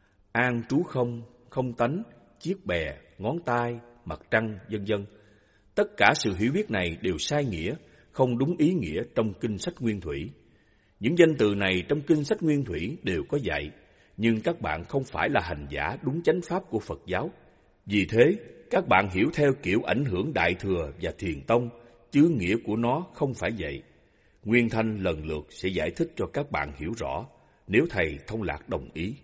An trú không, không tánh, chiếc bè, ngón tay, mặt trăng, vân vân. Tất cả sự hiểu biết này đều sai nghĩa, không đúng ý nghĩa trong kinh sách Nguyên Thủy. Những danh từ này trong kinh sách Nguyên Thủy đều có dạy, nhưng các bạn không phải là hành giả đúng chánh pháp của Phật giáo. Vì thế, các bạn hiểu theo kiểu ảnh hưởng Đại Thừa và Thiền Tông, chứ nghĩa của nó không phải vậy. Nguyên Thanh lần lượt sẽ giải thích cho các bạn hiểu rõ, nếu Thầy Thông Lạc đồng ý.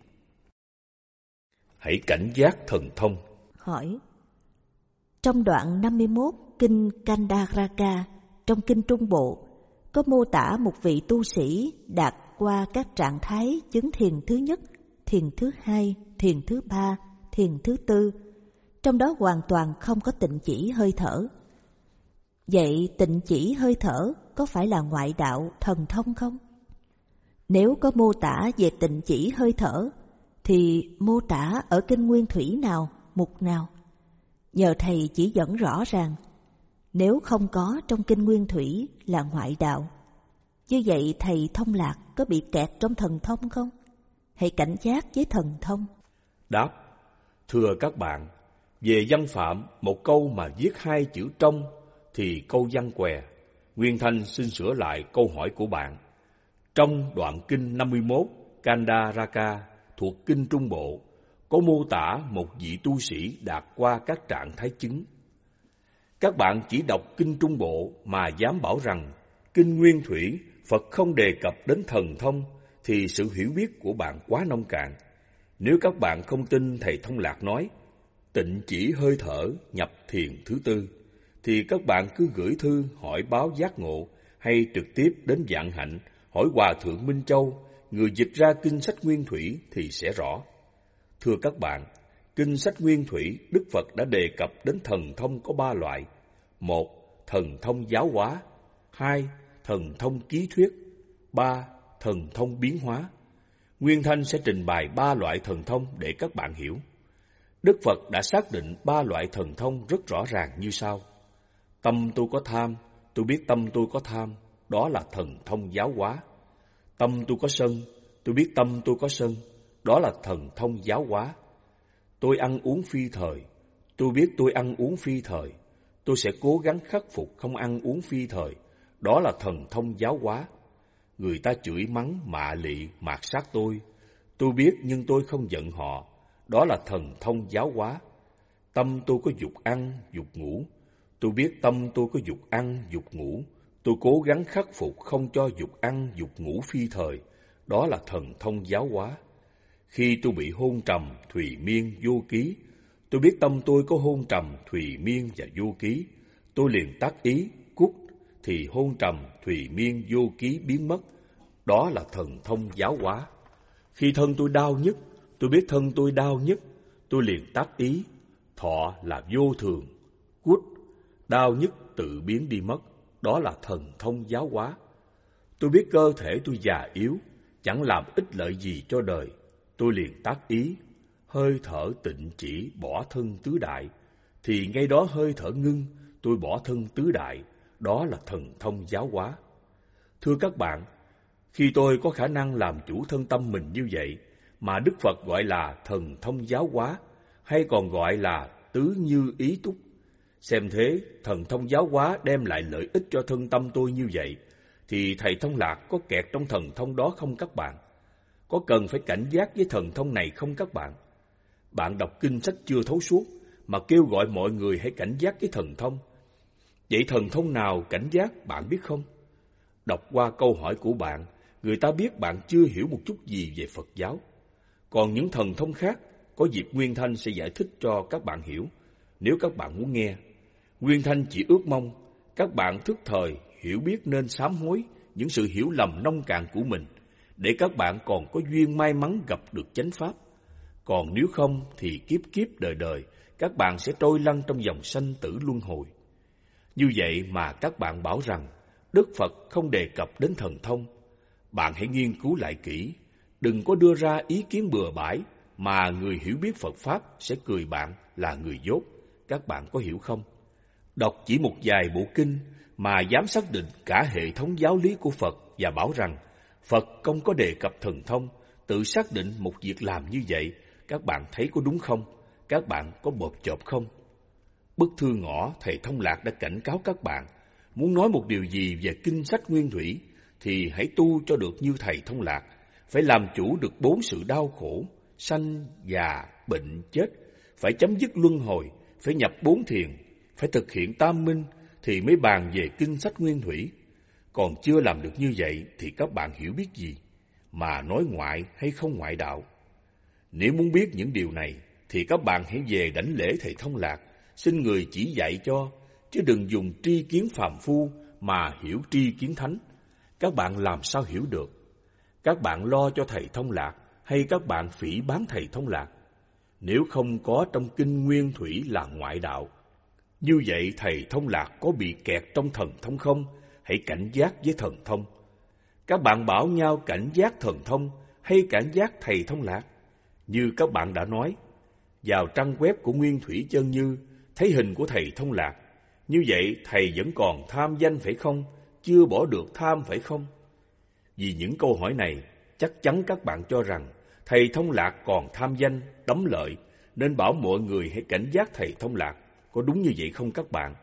Hãy cảnh giác thần thông. Hỏi: trong đoạn năm mươi mốt Kinh Kandaraka, trong Kinh Trung Bộ, có mô tả một vị tu sĩ đạt qua các trạng thái chứng thiền thứ nhất, thiền thứ hai, thiền thứ ba, thiền thứ tư, trong đó hoàn toàn không có tịnh chỉ hơi thở. Vậy tịnh chỉ hơi thở có phải là ngoại đạo thần thông không? Nếu có mô tả về tịnh chỉ hơi thở, thì mô tả ở Kinh Nguyên Thủy nào, mục nào? Nhờ Thầy chỉ dẫn rõ ràng. Nếu không có trong Kinh Nguyên Thủy là ngoại đạo. Như vậy Thầy Thông Lạc có bị kẹt trong thần thông không? Hãy cảnh giác với thần thông. Đáp: thưa các bạn, về văn phạm, một câu mà viết hai chữ trong thì câu văn què. Nguyên Thanh xin sửa lại câu hỏi của bạn. Trong đoạn Kinh năm mươi mốt Kandaraka thuộc Kinh Trung Bộ, có mô tả một vị tu sĩ đạt qua các trạng thái chứng. Các bạn chỉ đọc Kinh Trung Bộ mà dám bảo rằng Kinh Nguyên Thủy Phật không đề cập đến thần thông thì sự hiểu biết của bạn quá nông cạn. Nếu các bạn không tin thầy Thông Lạc nói tịnh chỉ hơi thở nhập thiền thứ tư, thì các bạn cứ gửi thư hỏi báo giác ngộ hay trực tiếp đến Vạn Hạnh hỏi Hòa Thượng Minh Châu, người dịch ra kinh sách Nguyên Thủy thì sẽ rõ. Thưa các bạn, kinh sách Nguyên Thủy, Đức Phật đã đề cập đến thần thông có ba loại. Một, thần thông giáo hóa. Hai, thần thông ký thuyết. Ba, thần thông biến hóa. Nguyên Thanh sẽ trình bày ba loại thần thông để các bạn hiểu. Đức Phật đã xác định ba loại thần thông rất rõ ràng như sau. Tâm tôi có tham, tôi biết tâm tôi có tham, đó là thần thông giáo hóa. Tâm tôi có sân, tôi biết tâm tôi có sân, đó là thần thông giáo hóa. Tôi ăn uống phi thời, tôi biết tôi ăn uống phi thời, tôi sẽ cố gắng khắc phục không ăn uống phi thời, đó là thần thông giáo hóa. Người ta chửi mắng, mạ lị, mạt sát tôi, tôi biết nhưng tôi không giận họ, đó là thần thông giáo hóa. Tâm tôi có dục ăn, dục ngủ, tôi biết tâm tôi có dục ăn, dục ngủ, tôi cố gắng khắc phục không cho dục ăn, dục ngủ phi thời, đó là thần thông giáo hóa. Khi tôi bị hôn trầm, thùy miên, vô ký, tôi biết tâm tôi có hôn trầm, thùy miên và vô ký, tôi liền tác ý, cút, thì hôn trầm, thùy miên, vô ký biến mất, đó là thần thông giáo hóa. Khi thân tôi đau nhức, tôi biết thân tôi đau nhức, tôi liền tác ý, thọ là vô thường, cút, đau nhức tự biến đi mất, đó là thần thông giáo hóa. Tôi biết cơ thể tôi già yếu, chẳng làm ích lợi gì cho đời, tôi liền tác ý, hơi thở tịnh chỉ bỏ thân tứ đại, thì ngay đó hơi thở ngưng, tôi bỏ thân tứ đại, đó là thần thông giáo hóa. Thưa các bạn, khi tôi có khả năng làm chủ thân tâm mình như vậy, mà Đức Phật gọi là thần thông giáo hóa, hay còn gọi là tứ như ý túc. Xem thế, thần thông giáo hóa đem lại lợi ích cho thân tâm tôi như vậy, thì thầy Thông Lạc có kẹt trong thần thông đó không các bạn? Có cần phải cảnh giác với thần thông này không các bạn? Bạn đọc kinh sách chưa thấu suốt, mà kêu gọi mọi người hãy cảnh giác với thần thông. Vậy thần thông nào cảnh giác bạn biết không? Đọc qua câu hỏi của bạn, người ta biết bạn chưa hiểu một chút gì về Phật giáo. Còn những thần thông khác, có dịp Nguyên Thanh sẽ giải thích cho các bạn hiểu, nếu các bạn muốn nghe. Nguyên Thanh chỉ ước mong các bạn thức thời hiểu biết nên sám hối những sự hiểu lầm nông cạn của mình, để các bạn còn có duyên may mắn gặp được chánh pháp. Còn nếu không thì kiếp kiếp đời đời, các bạn sẽ trôi lăn trong dòng sanh tử luân hồi. Như vậy mà các bạn bảo rằng Đức Phật không đề cập đến thần thông. Bạn hãy nghiên cứu lại kỹ, đừng có đưa ra ý kiến bừa bãi mà người hiểu biết Phật Pháp sẽ cười bạn là người dốt. Các bạn có hiểu không? Đọc chỉ một vài bộ kinh mà dám xác định cả hệ thống giáo lý của Phật và bảo rằng Phật không có đề cập thần thông, tự xác định một việc làm như vậy, các bạn thấy có đúng không? Các bạn có bộp chộp không? Bức thư ngỏ thầy Thông Lạc đã cảnh cáo các bạn, muốn nói một điều gì về kinh sách Nguyên Thủy thì hãy tu cho được như thầy Thông Lạc, phải làm chủ được bốn sự đau khổ, sanh, già, bệnh, chết, phải chấm dứt luân hồi, phải nhập bốn thiền, phải thực hiện tam minh thì mới bàn về kinh sách Nguyên Thủy. Còn chưa làm được như vậy thì các bạn hiểu biết gì, mà nói ngoại hay không ngoại đạo. Nếu muốn biết những điều này thì các bạn hãy về đảnh lễ thầy Thông Lạc, xin người chỉ dạy cho, chứ đừng dùng tri kiến phàm phu mà hiểu tri kiến thánh. Các bạn làm sao hiểu được? Các bạn lo cho thầy Thông Lạc hay các bạn phỉ báng thầy Thông Lạc? Nếu không có trong kinh Nguyên Thủy là ngoại đạo, như vậy thầy Thông Lạc có bị kẹt trong thần thông không? Hãy cảnh giác với thần thông. Các bạn bảo nhau cảnh giác thần thông hay cảnh giác thầy Thông Lạc? Như các bạn đã nói, vào trang web của Nguyên Thủy Chân Như, thấy hình của thầy Thông Lạc. Như vậy thầy vẫn còn tham danh phải không? Chưa bỏ được tham phải không? Vì những câu hỏi này, chắc chắn các bạn cho rằng thầy Thông Lạc còn tham danh, đắm lợi, nên bảo mọi người hãy cảnh giác thầy Thông Lạc. Có đúng như vậy không các bạn?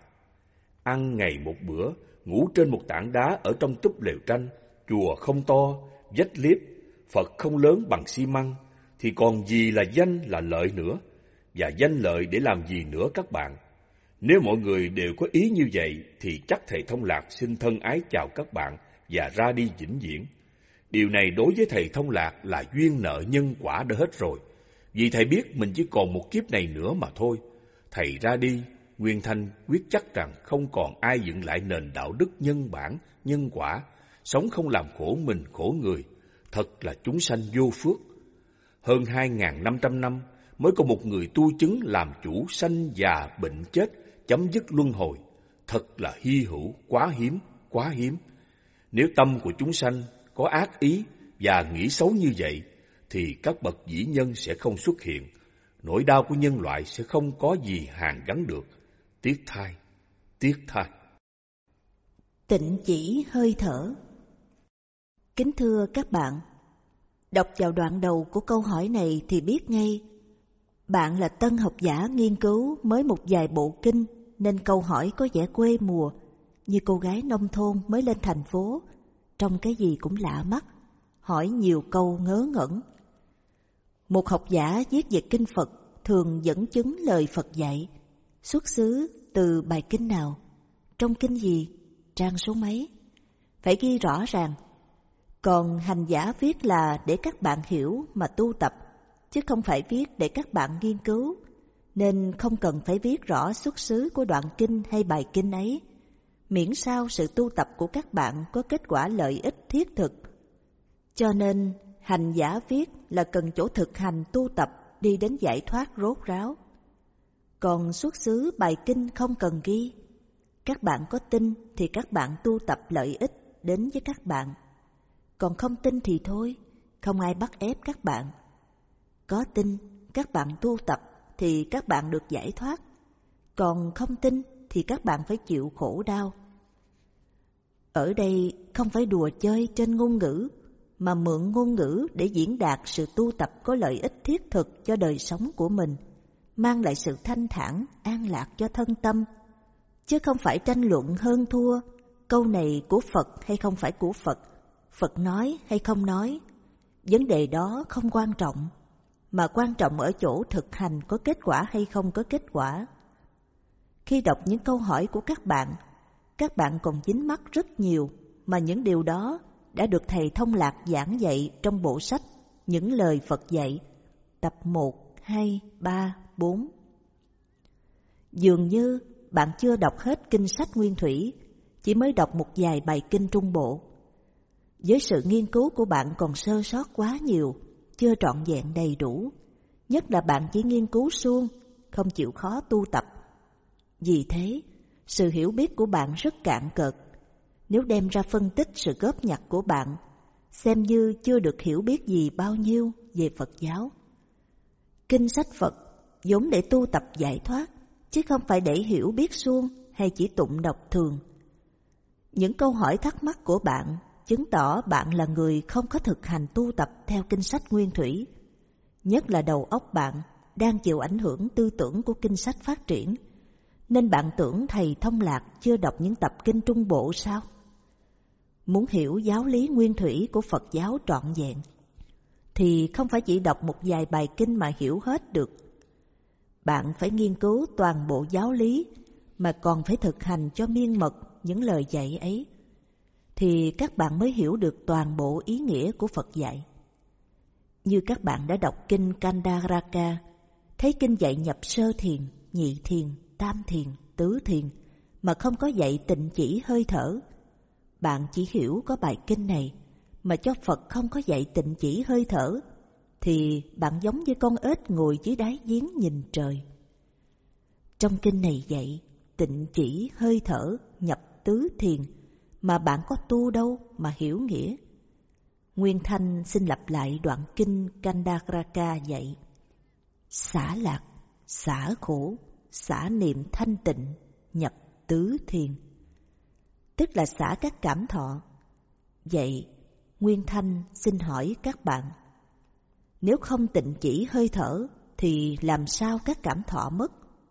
Ăn ngày một bữa, ngủ trên một tảng đá ở trong túp lều tranh, chùa không to, vách liếp, Phật không lớn bằng xi măng, thì còn gì là danh là lợi nữa? Và danh lợi để làm gì nữa các bạn? Nếu mọi người đều có ý như vậy, thì chắc thầy Thông Lạc xin thân ái chào các bạn và ra đi vĩnh viễn. Điều này đối với thầy Thông Lạc là duyên nợ nhân quả đã hết rồi, vì thầy biết mình chỉ còn một kiếp này nữa mà thôi. Thầy ra đi, Nguyên Thanh quyết chắc rằng không còn ai dựng lại nền đạo đức nhân bản, nhân quả, sống không làm khổ mình khổ người. Thật là chúng sanh vô phước. Hơn hai nghìn năm trăm năm mới có một người tu chứng làm chủ sanh già bệnh chết, chấm dứt luân hồi. Thật là hy hữu, quá hiếm, quá hiếm. Nếu tâm của chúng sanh có ác ý và nghĩ xấu như vậy, thì các bậc vĩ nhân sẽ không xuất hiện. Nỗi đau của nhân loại sẽ không có gì hàn gắn được. Tiếc thay, tiếc thay. Tịnh chỉ hơi thở. Kính thưa các bạn, đọc vào đoạn đầu của câu hỏi này thì biết ngay, bạn là tân học giả nghiên cứu mới một vài bộ kinh, nên câu hỏi có vẻ quê mùa, như cô gái nông thôn mới lên thành phố, trông cái gì cũng lạ mắt, hỏi nhiều câu ngớ ngẩn. Một học giả viết về kinh Phật thường dẫn chứng lời Phật dạy, xuất xứ từ bài kinh nào, trong kinh gì, trang số mấy, phải ghi rõ ràng. Còn hành giả viết là để các bạn hiểu mà tu tập, chứ không phải viết để các bạn nghiên cứu, nên không cần phải viết rõ xuất xứ của đoạn kinh hay bài kinh ấy, miễn sao sự tu tập của các bạn có kết quả lợi ích thiết thực. Cho nên hành giả viết là cần chỗ thực hành tu tập đi đến giải thoát rốt ráo. Còn xuất xứ bài kinh không cần ghi. Các bạn có tin thì các bạn tu tập lợi ích đến với các bạn. Còn không tin thì thôi, không ai bắt ép các bạn. Có tin, các bạn tu tập thì các bạn được giải thoát. Còn không tin thì các bạn phải chịu khổ đau. Ở đây không phải đùa chơi trên ngôn ngữ, mà mượn ngôn ngữ để diễn đạt sự tu tập có lợi ích thiết thực cho đời sống của mình, mang lại sự thanh thản, an lạc cho thân tâm, chứ không phải tranh luận hơn thua, câu này của Phật hay không phải của Phật, Phật nói hay không nói. Vấn đề đó không quan trọng, mà quan trọng ở chỗ thực hành có kết quả hay không có kết quả. Khi đọc những câu hỏi của các bạn, các bạn còn dính mắc rất nhiều, mà những điều đó đã được thầy Thông Lạc giảng dạy trong bộ sách Những lời Phật dạy, tập một, hai, ba, bốn. Dường như bạn chưa đọc hết kinh sách Nguyên Thủy, chỉ mới đọc một vài bài kinh Trung Bộ. Với sự nghiên cứu của bạn còn sơ sót quá nhiều, chưa trọn vẹn đầy đủ, nhất là bạn chỉ nghiên cứu suông, không chịu khó tu tập. Vì thế, sự hiểu biết của bạn rất cạn cợt. Nếu đem ra phân tích sự góp nhặt của bạn, xem như chưa được hiểu biết gì bao nhiêu về Phật giáo. Kinh sách Phật vốn để tu tập giải thoát, chứ không phải để hiểu biết suông hay chỉ tụng đọc thường. Những câu hỏi thắc mắc của bạn chứng tỏ bạn là người không có thực hành tu tập theo kinh sách Nguyên Thủy. Nhất là đầu óc bạn đang chịu ảnh hưởng tư tưởng của kinh sách phát triển, nên bạn tưởng thầy Thông Lạc chưa đọc những tập kinh Trung Bộ sao? Muốn hiểu giáo lý Nguyên Thủy của Phật giáo trọn vẹn, thì không phải chỉ đọc một vài bài kinh mà hiểu hết được. Bạn phải nghiên cứu toàn bộ giáo lý, mà còn phải thực hành cho miên mật những lời dạy ấy, thì các bạn mới hiểu được toàn bộ ý nghĩa của Phật dạy. Như các bạn đã đọc kinh Kandaraka, thấy kinh dạy nhập sơ thiền, nhị thiền, tam thiền, tứ thiền, mà không có dạy tịnh chỉ hơi thở. Bạn chỉ hiểu có bài kinh này, mà cho Phật không có dạy tịnh chỉ hơi thở, thì bạn giống như con ếch ngồi dưới đáy giếng nhìn trời. Trong kinh này dạy tịnh chỉ hơi thở nhập tứ thiền, mà bạn có tu đâu mà hiểu nghĩa. Nguyên Thanh xin lặp lại đoạn kinh Kandaraka dạy: xả lạc, xả khổ, xả niệm thanh tịnh, nhập tứ thiền. Tức là xả các cảm thọ. Vậy Nguyên Thanh xin hỏi các bạn, nếu không tịnh chỉ hơi thở thì làm sao các cảm thọ mất?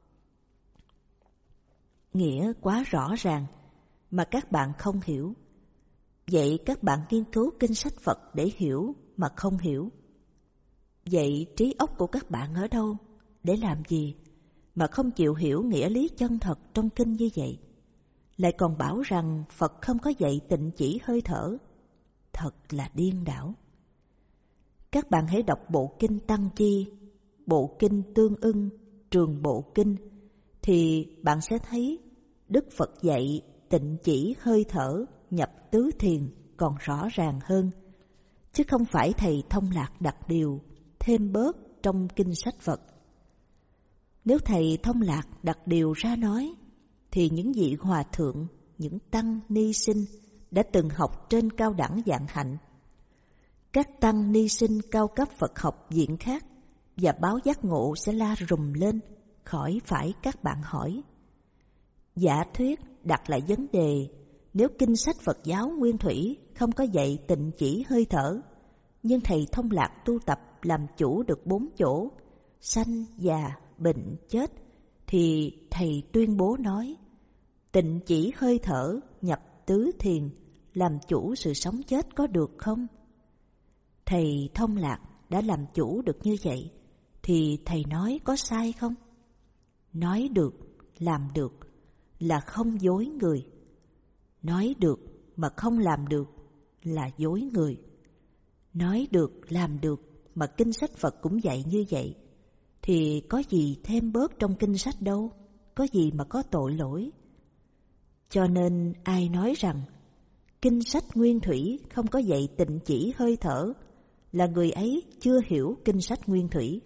Nghĩa quá rõ ràng mà các bạn không hiểu. Vậy các bạn nghiên cứu kinh sách Phật để hiểu mà không hiểu. Vậy trí óc của các bạn ở đâu? Để làm gì mà không chịu hiểu nghĩa lý chân thật trong kinh như vậy? lại còn bảo rằng Phật không có dạy tịnh chỉ hơi thở. Thật là điên đảo. Các bạn hãy đọc bộ kinh Tăng Chi, bộ kinh Tương Ưng, Trường Bộ Kinh, thì bạn sẽ thấy Đức Phật dạy tịnh chỉ hơi thở nhập tứ thiền còn rõ ràng hơn, chứ không phải thầy Thông Lạc đặt điều thêm bớt trong kinh sách Phật. Nếu thầy Thông Lạc đặt điều ra nói, thì những vị hòa thượng, những tăng ni sinh đã từng học trên cao đẳng Vạn Hạnh, các tăng ni sinh cao cấp Phật học viện khác và báo giác ngộ sẽ la rùm lên, khỏi phải các bạn hỏi. Giả thuyết đặt lại vấn đề, nếu kinh sách Phật giáo nguyên thủy không có dạy tịnh chỉ hơi thở, nhưng thầy Thông Lạc tu tập làm chủ được bốn chỗ, sanh, già, bệnh, chết, thì thầy tuyên bố nói, tịnh chỉ hơi thở nhập tứ thiền, làm chủ sự sống chết có được không? Thầy Thông Lạc đã làm chủ được như vậy, thì thầy nói có sai không? Nói được, làm được là không dối người. Nói được mà không làm được là dối người. Nói được, làm được mà kinh sách Phật cũng dạy như vậy, thì có gì thêm bớt trong kinh sách đâu, có gì mà có tội lỗi. Cho nên ai nói rằng kinh sách nguyên thủy không có dạy tịnh chỉ hơi thở, là người ấy chưa hiểu kinh sách nguyên thủy.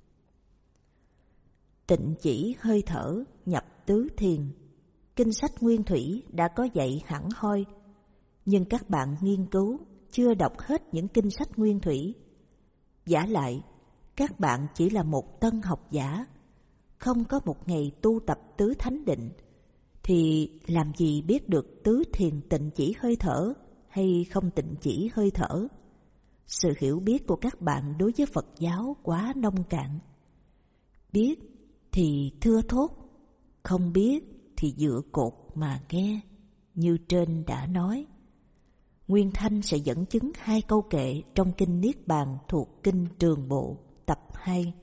Tịnh chỉ hơi thở nhập tứ thiền, kinh sách nguyên thủy đã có dạy hẳn hoi, nhưng các bạn nghiên cứu chưa đọc hết những kinh sách nguyên thủy. Vả lại, các bạn chỉ là một tân học giả, không có một ngày tu tập tứ thánh định, thì làm gì biết được tứ thiền tịnh chỉ hơi thở hay không tịnh chỉ hơi thở. Sự hiểu biết của các bạn đối với Phật giáo quá nông cạn. Biết thì thưa thốt, không biết thì dựa cột mà nghe, như trên đã nói. Nguyên Thanh sẽ dẫn chứng hai câu kệ trong kinh Niết Bàn thuộc kinh Trường Bộ tập hai.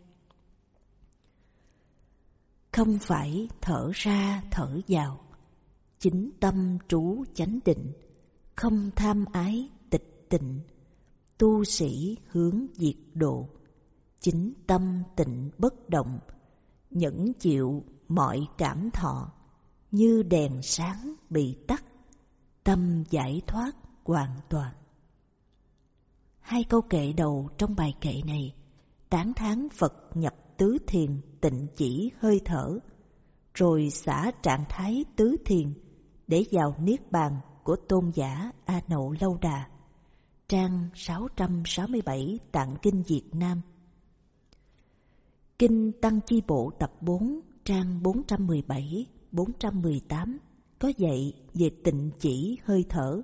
Không phải thở ra thở vào, chính tâm trú chánh định, không tham ái tịch tịnh, tu sĩ hướng diệt độ, chính tâm tịnh bất động, nhẫn chịu mọi cảm thọ, như đèn sáng bị tắt, tâm giải thoát hoàn toàn. Hai câu kệ đầu trong bài kệ này tán thán Phật nhập tứ thiền tịnh chỉ hơi thở, rồi xả trạng thái tứ thiền để vào niết bàn của tôn giả A Nậu Lâu Đà, trang sáu trăm sáu mươi bảy Tạng Kinh Việt Nam. Kinh Tăng Chi Bộ tập bốn, trang bốn trăm mười bảy, bốn trăm mười tám có dạy về tịnh chỉ hơi thở.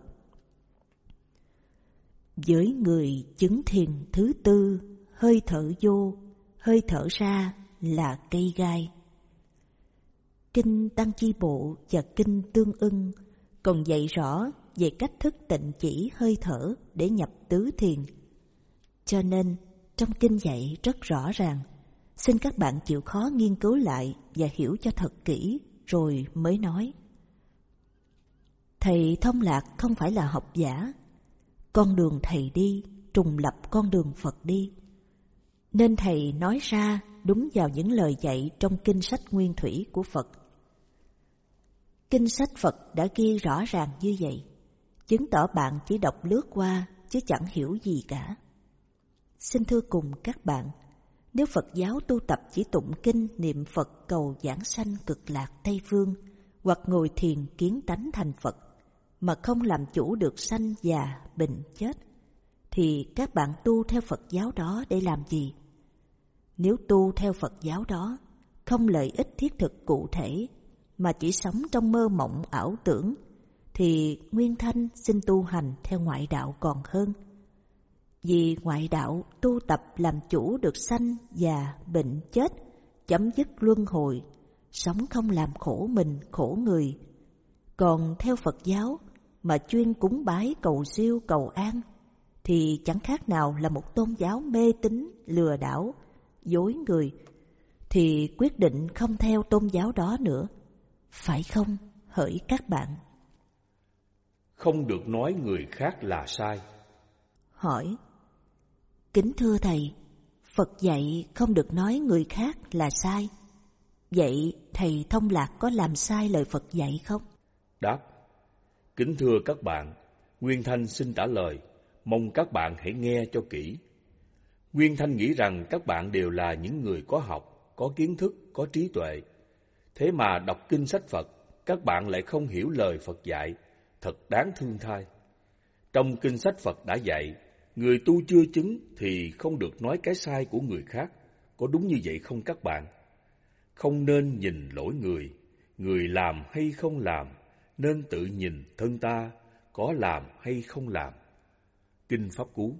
Với người chứng thiền thứ tư, hơi thở vô, hơi thở ra là cây gai. Kinh Tăng Chi Bộ và Kinh Tương Ưng còn dạy rõ về cách thức tịnh chỉ hơi thở để nhập tứ thiền. Cho nên trong kinh dạy rất rõ ràng, xin các bạn chịu khó nghiên cứu lại và hiểu cho thật kỹ rồi mới nói. Thầy Thông Lạc không phải là học giả, con đường thầy đi trùng lập con đường Phật đi, nên thầy nói ra đúng vào những lời dạy trong kinh sách nguyên thủy của Phật. Kinh sách Phật đã ghi rõ ràng như vậy, chứng tỏ bạn chỉ đọc lướt qua chứ chẳng hiểu gì cả. Xin thưa cùng các bạn, nếu Phật giáo tu tập chỉ tụng kinh niệm Phật cầu giảng sanh cực lạc Tây Phương, hoặc ngồi thiền kiến tánh thành Phật, mà không làm chủ được sanh già bệnh chết, thì các bạn tu theo Phật giáo đó để làm gì? Nếu tu theo Phật giáo đó không lợi ích thiết thực cụ thể, mà chỉ sống trong mơ mộng ảo tưởng, thì Nguyên Thanh xin tu hành theo ngoại đạo còn hơn. Vì ngoại đạo tu tập làm chủ được sanh già bệnh chết, chấm dứt luân hồi, sống không làm khổ mình khổ người. Còn theo Phật giáo mà chuyên cúng bái cầu siêu cầu an, thì chẳng khác nào là một tôn giáo mê tín lừa đảo dối người, thì quyết định không theo tôn giáo đó nữa, phải không hỡi các bạn. Không được nói người khác là sai. Hỏi: kính thưa Thầy, Phật dạy không được nói người khác là sai. Vậy Thầy Thông Lạc có làm sai lời Phật dạy không? Đáp: kính thưa các bạn, Nguyên Thanh xin trả lời, mong các bạn hãy nghe cho kỹ. Nguyên Thanh nghĩ rằng các bạn đều là những người có học, có kiến thức, có trí tuệ. Thế mà đọc kinh sách Phật, các bạn lại không hiểu lời Phật dạy, thật đáng thương thay. Trong kinh sách Phật đã dạy, người tu chưa chứng thì không được nói cái sai của người khác. Có đúng như vậy không các bạn? Không nên nhìn lỗi người, người làm hay không làm, nên tự nhìn thân ta, có làm hay không làm. Kinh Pháp Cú.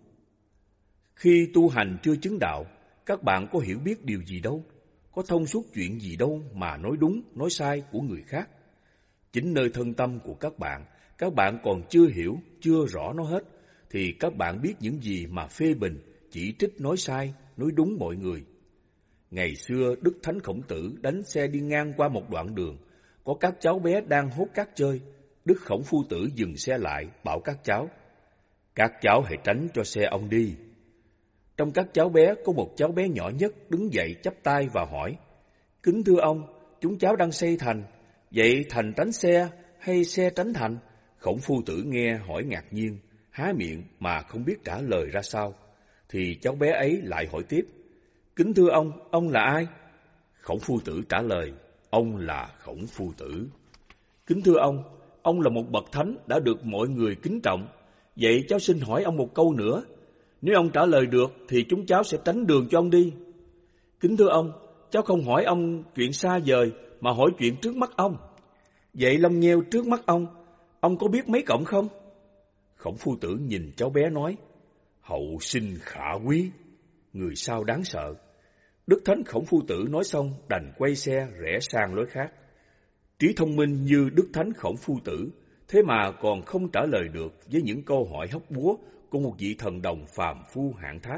Khi tu hành chưa chứng đạo, các bạn có hiểu biết điều gì đâu, có thông suốt chuyện gì đâu mà nói đúng, nói sai của người khác. Chính nơi thân tâm của các bạn, các bạn còn chưa hiểu, chưa rõ nó hết, thì các bạn biết những gì mà phê bình, chỉ trích, nói sai, nói đúng mọi người. Ngày xưa, Đức Thánh Khổng Tử đánh xe đi ngang qua một đoạn đường, có các cháu bé đang hốt cát chơi. Đức Khổng Phu Tử dừng xe lại, bảo các cháu: các cháu hãy tránh cho xe ông đi. Trong các cháu bé có một cháu bé nhỏ nhất đứng dậy chắp tay và hỏi: kính thưa ông, chúng cháu đang xây thành, vậy thành tránh xe hay xe tránh thành? Khổng Phu Tử nghe hỏi ngạc nhiên, há miệng mà không biết trả lời ra sao. Thì cháu bé ấy lại hỏi tiếp: kính thưa ông, ông là ai? Khổng Phu Tử trả lời: ông là Khổng Phu Tử. Kính thưa ông, ông là một bậc thánh đã được mọi người kính trọng. Vậy cháu xin hỏi ông một câu nữa. Nếu ông trả lời được thì chúng cháu sẽ tránh đường cho ông đi. Kính thưa ông, cháu không hỏi ông chuyện xa vời mà hỏi chuyện trước mắt ông. Vậy lông nheo trước mắt ông, ông có biết mấy cộng không? Khổng Phu Tử nhìn cháu bé nói: hậu sinh khả quý, người sao đáng sợ. Đức Thánh Khổng Phu Tử nói xong đành quay xe rẽ sang lối khác. Trí thông minh như Đức Thánh Khổng Phu Tử, thế mà còn không trả lời được với những câu hỏi hóc búa của một vị thần đồng phàm phu hạng thác.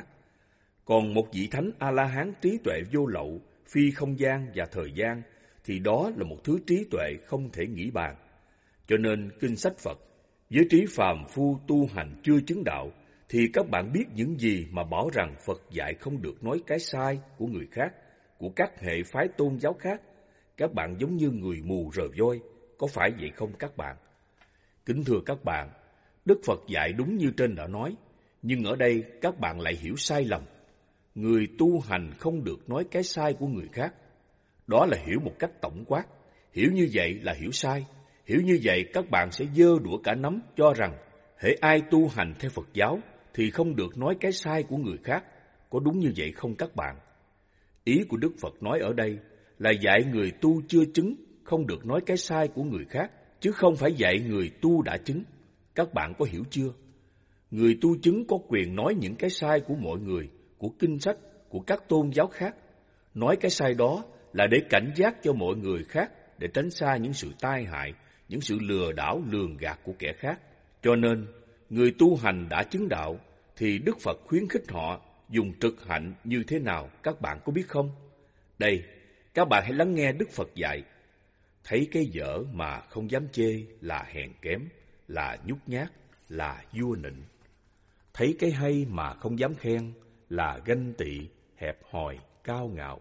Còn một vị thánh A-la-hán trí tuệ vô lậu, phi không gian và thời gian, thì đó là một thứ trí tuệ không thể nghĩ bàn. Cho nên kinh sách Phật, với trí phàm phu tu hành chưa chứng đạo, thì các bạn biết những gì mà bảo rằng Phật dạy không được nói cái sai của người khác, của các hệ phái tôn giáo khác. Các bạn giống như người mù rờ voi, có phải vậy không các bạn? Kính thưa các bạn, Đức Phật dạy đúng như trên đã nói, nhưng ở đây các bạn lại hiểu sai lầm. Người tu hành không được nói cái sai của người khác. Đó là hiểu một cách tổng quát. Hiểu như vậy là hiểu sai. Hiểu như vậy các bạn sẽ giơ đũa cả nắm cho rằng hễ ai tu hành theo Phật giáo thì không được nói cái sai của người khác. Có đúng như vậy không các bạn? Ý của Đức Phật nói ở đây là dạy người tu chưa chứng không được nói cái sai của người khác, chứ không phải dạy người tu đã chứng. Các bạn có hiểu chưa? Người tu chứng có quyền nói những cái sai của mọi người, của kinh sách, của các tôn giáo khác. Nói cái sai đó là để cảnh giác cho mọi người khác, để tránh xa những sự tai hại, những sự lừa đảo lường gạt của kẻ khác. Cho nên, người tu hành đã chứng đạo, thì Đức Phật khuyến khích họ dùng trực hạnh như thế nào, các bạn có biết không? Đây, các bạn hãy lắng nghe Đức Phật dạy. Thấy cái dở mà không dám chê là hèn kém, là nhút nhát, là vua nịnh. Thấy cái hay mà không dám khen là ganh tị, hẹp hòi, cao ngạo.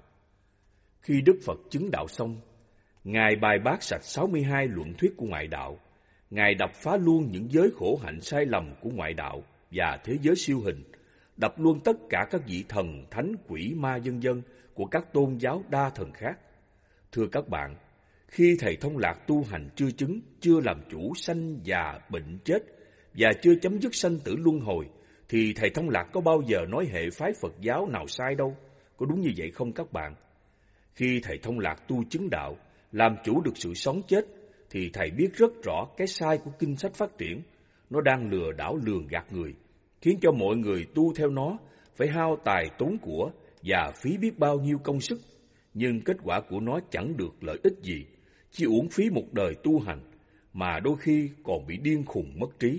Khi Đức Phật chứng đạo xong, Ngài bài bác sạch sáu mươi hai luận thuyết của ngoại đạo. Ngài đập phá luôn những giới khổ hạnh sai lầm của ngoại đạo và thế giới siêu hình, đập luôn tất cả các vị thần, thánh, quỷ, ma vân vân của các tôn giáo đa thần khác. Thưa các bạn, khi Thầy Thông Lạc tu hành chưa chứng, chưa làm chủ sanh già bệnh chết và chưa chấm dứt sanh tử luân hồi, thì Thầy Thông Lạc có bao giờ nói hệ phái Phật giáo nào sai đâu. Có đúng như vậy không các bạn? Khi Thầy Thông Lạc tu chứng đạo, làm chủ được sự sống chết, thì Thầy biết rất rõ cái sai của kinh sách phát triển. Nó đang lừa đảo lường gạt người, khiến cho mọi người tu theo nó phải hao tài tốn của và phí biết bao nhiêu công sức. Nhưng kết quả của nó chẳng được lợi ích gì, chỉ uổng phí một đời tu hành, mà đôi khi còn bị điên khùng mất trí.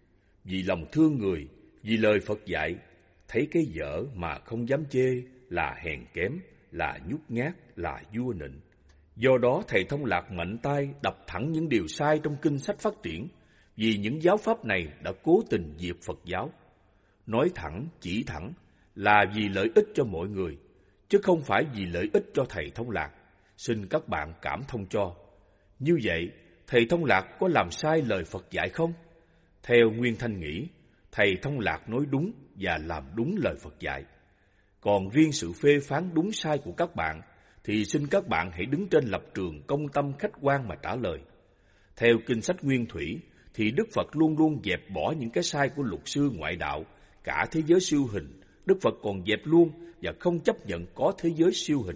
Vì lòng thương người, vì lời Phật dạy, thấy cái dở mà không dám chê là hèn kém, là nhút nhát, là vua nịnh. Do đó thầy Thông Lạc mạnh tay đập thẳng những điều sai trong kinh sách phát triển, vì những giáo pháp này đã cố tình diệt Phật giáo. Nói thẳng, chỉ thẳng là vì lợi ích cho mọi người, chứ không phải vì lợi ích cho thầy Thông Lạc. Xin các bạn cảm thông cho. Như vậy, thầy Thông Lạc có làm sai lời Phật dạy không? Theo Nguyên Thanh nghĩ, thầy Thông Lạc nói đúng và làm đúng lời Phật dạy. Còn riêng sự phê phán đúng sai của các bạn, thì xin các bạn hãy đứng trên lập trường công tâm khách quan mà trả lời. Theo kinh sách Nguyên Thủy, thì Đức Phật luôn luôn dẹp bỏ những cái sai của luật sư ngoại đạo, cả thế giới siêu hình. Đức Phật còn dẹp luôn và không chấp nhận có thế giới siêu hình.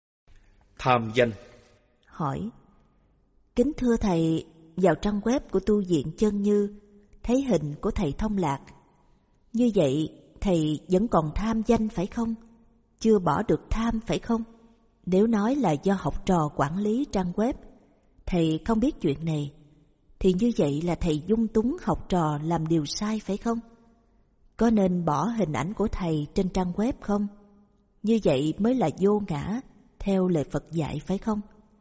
Tham danh. Hỏi: Kính thưa thầy, vào trang web của tu viện Chân Như thấy hình của thầy Thông Lạc. Như vậy thầy vẫn còn tham danh phải không? Chưa bỏ được tham phải không? Nếu nói là do học trò quản lý trang web, thầy không biết chuyện này, thì như vậy là thầy dung túng học trò làm điều sai phải không? Có nên bỏ hình ảnh của thầy trên trang web không? Như vậy mới là vô ngã theo lời Phật dạy phải không?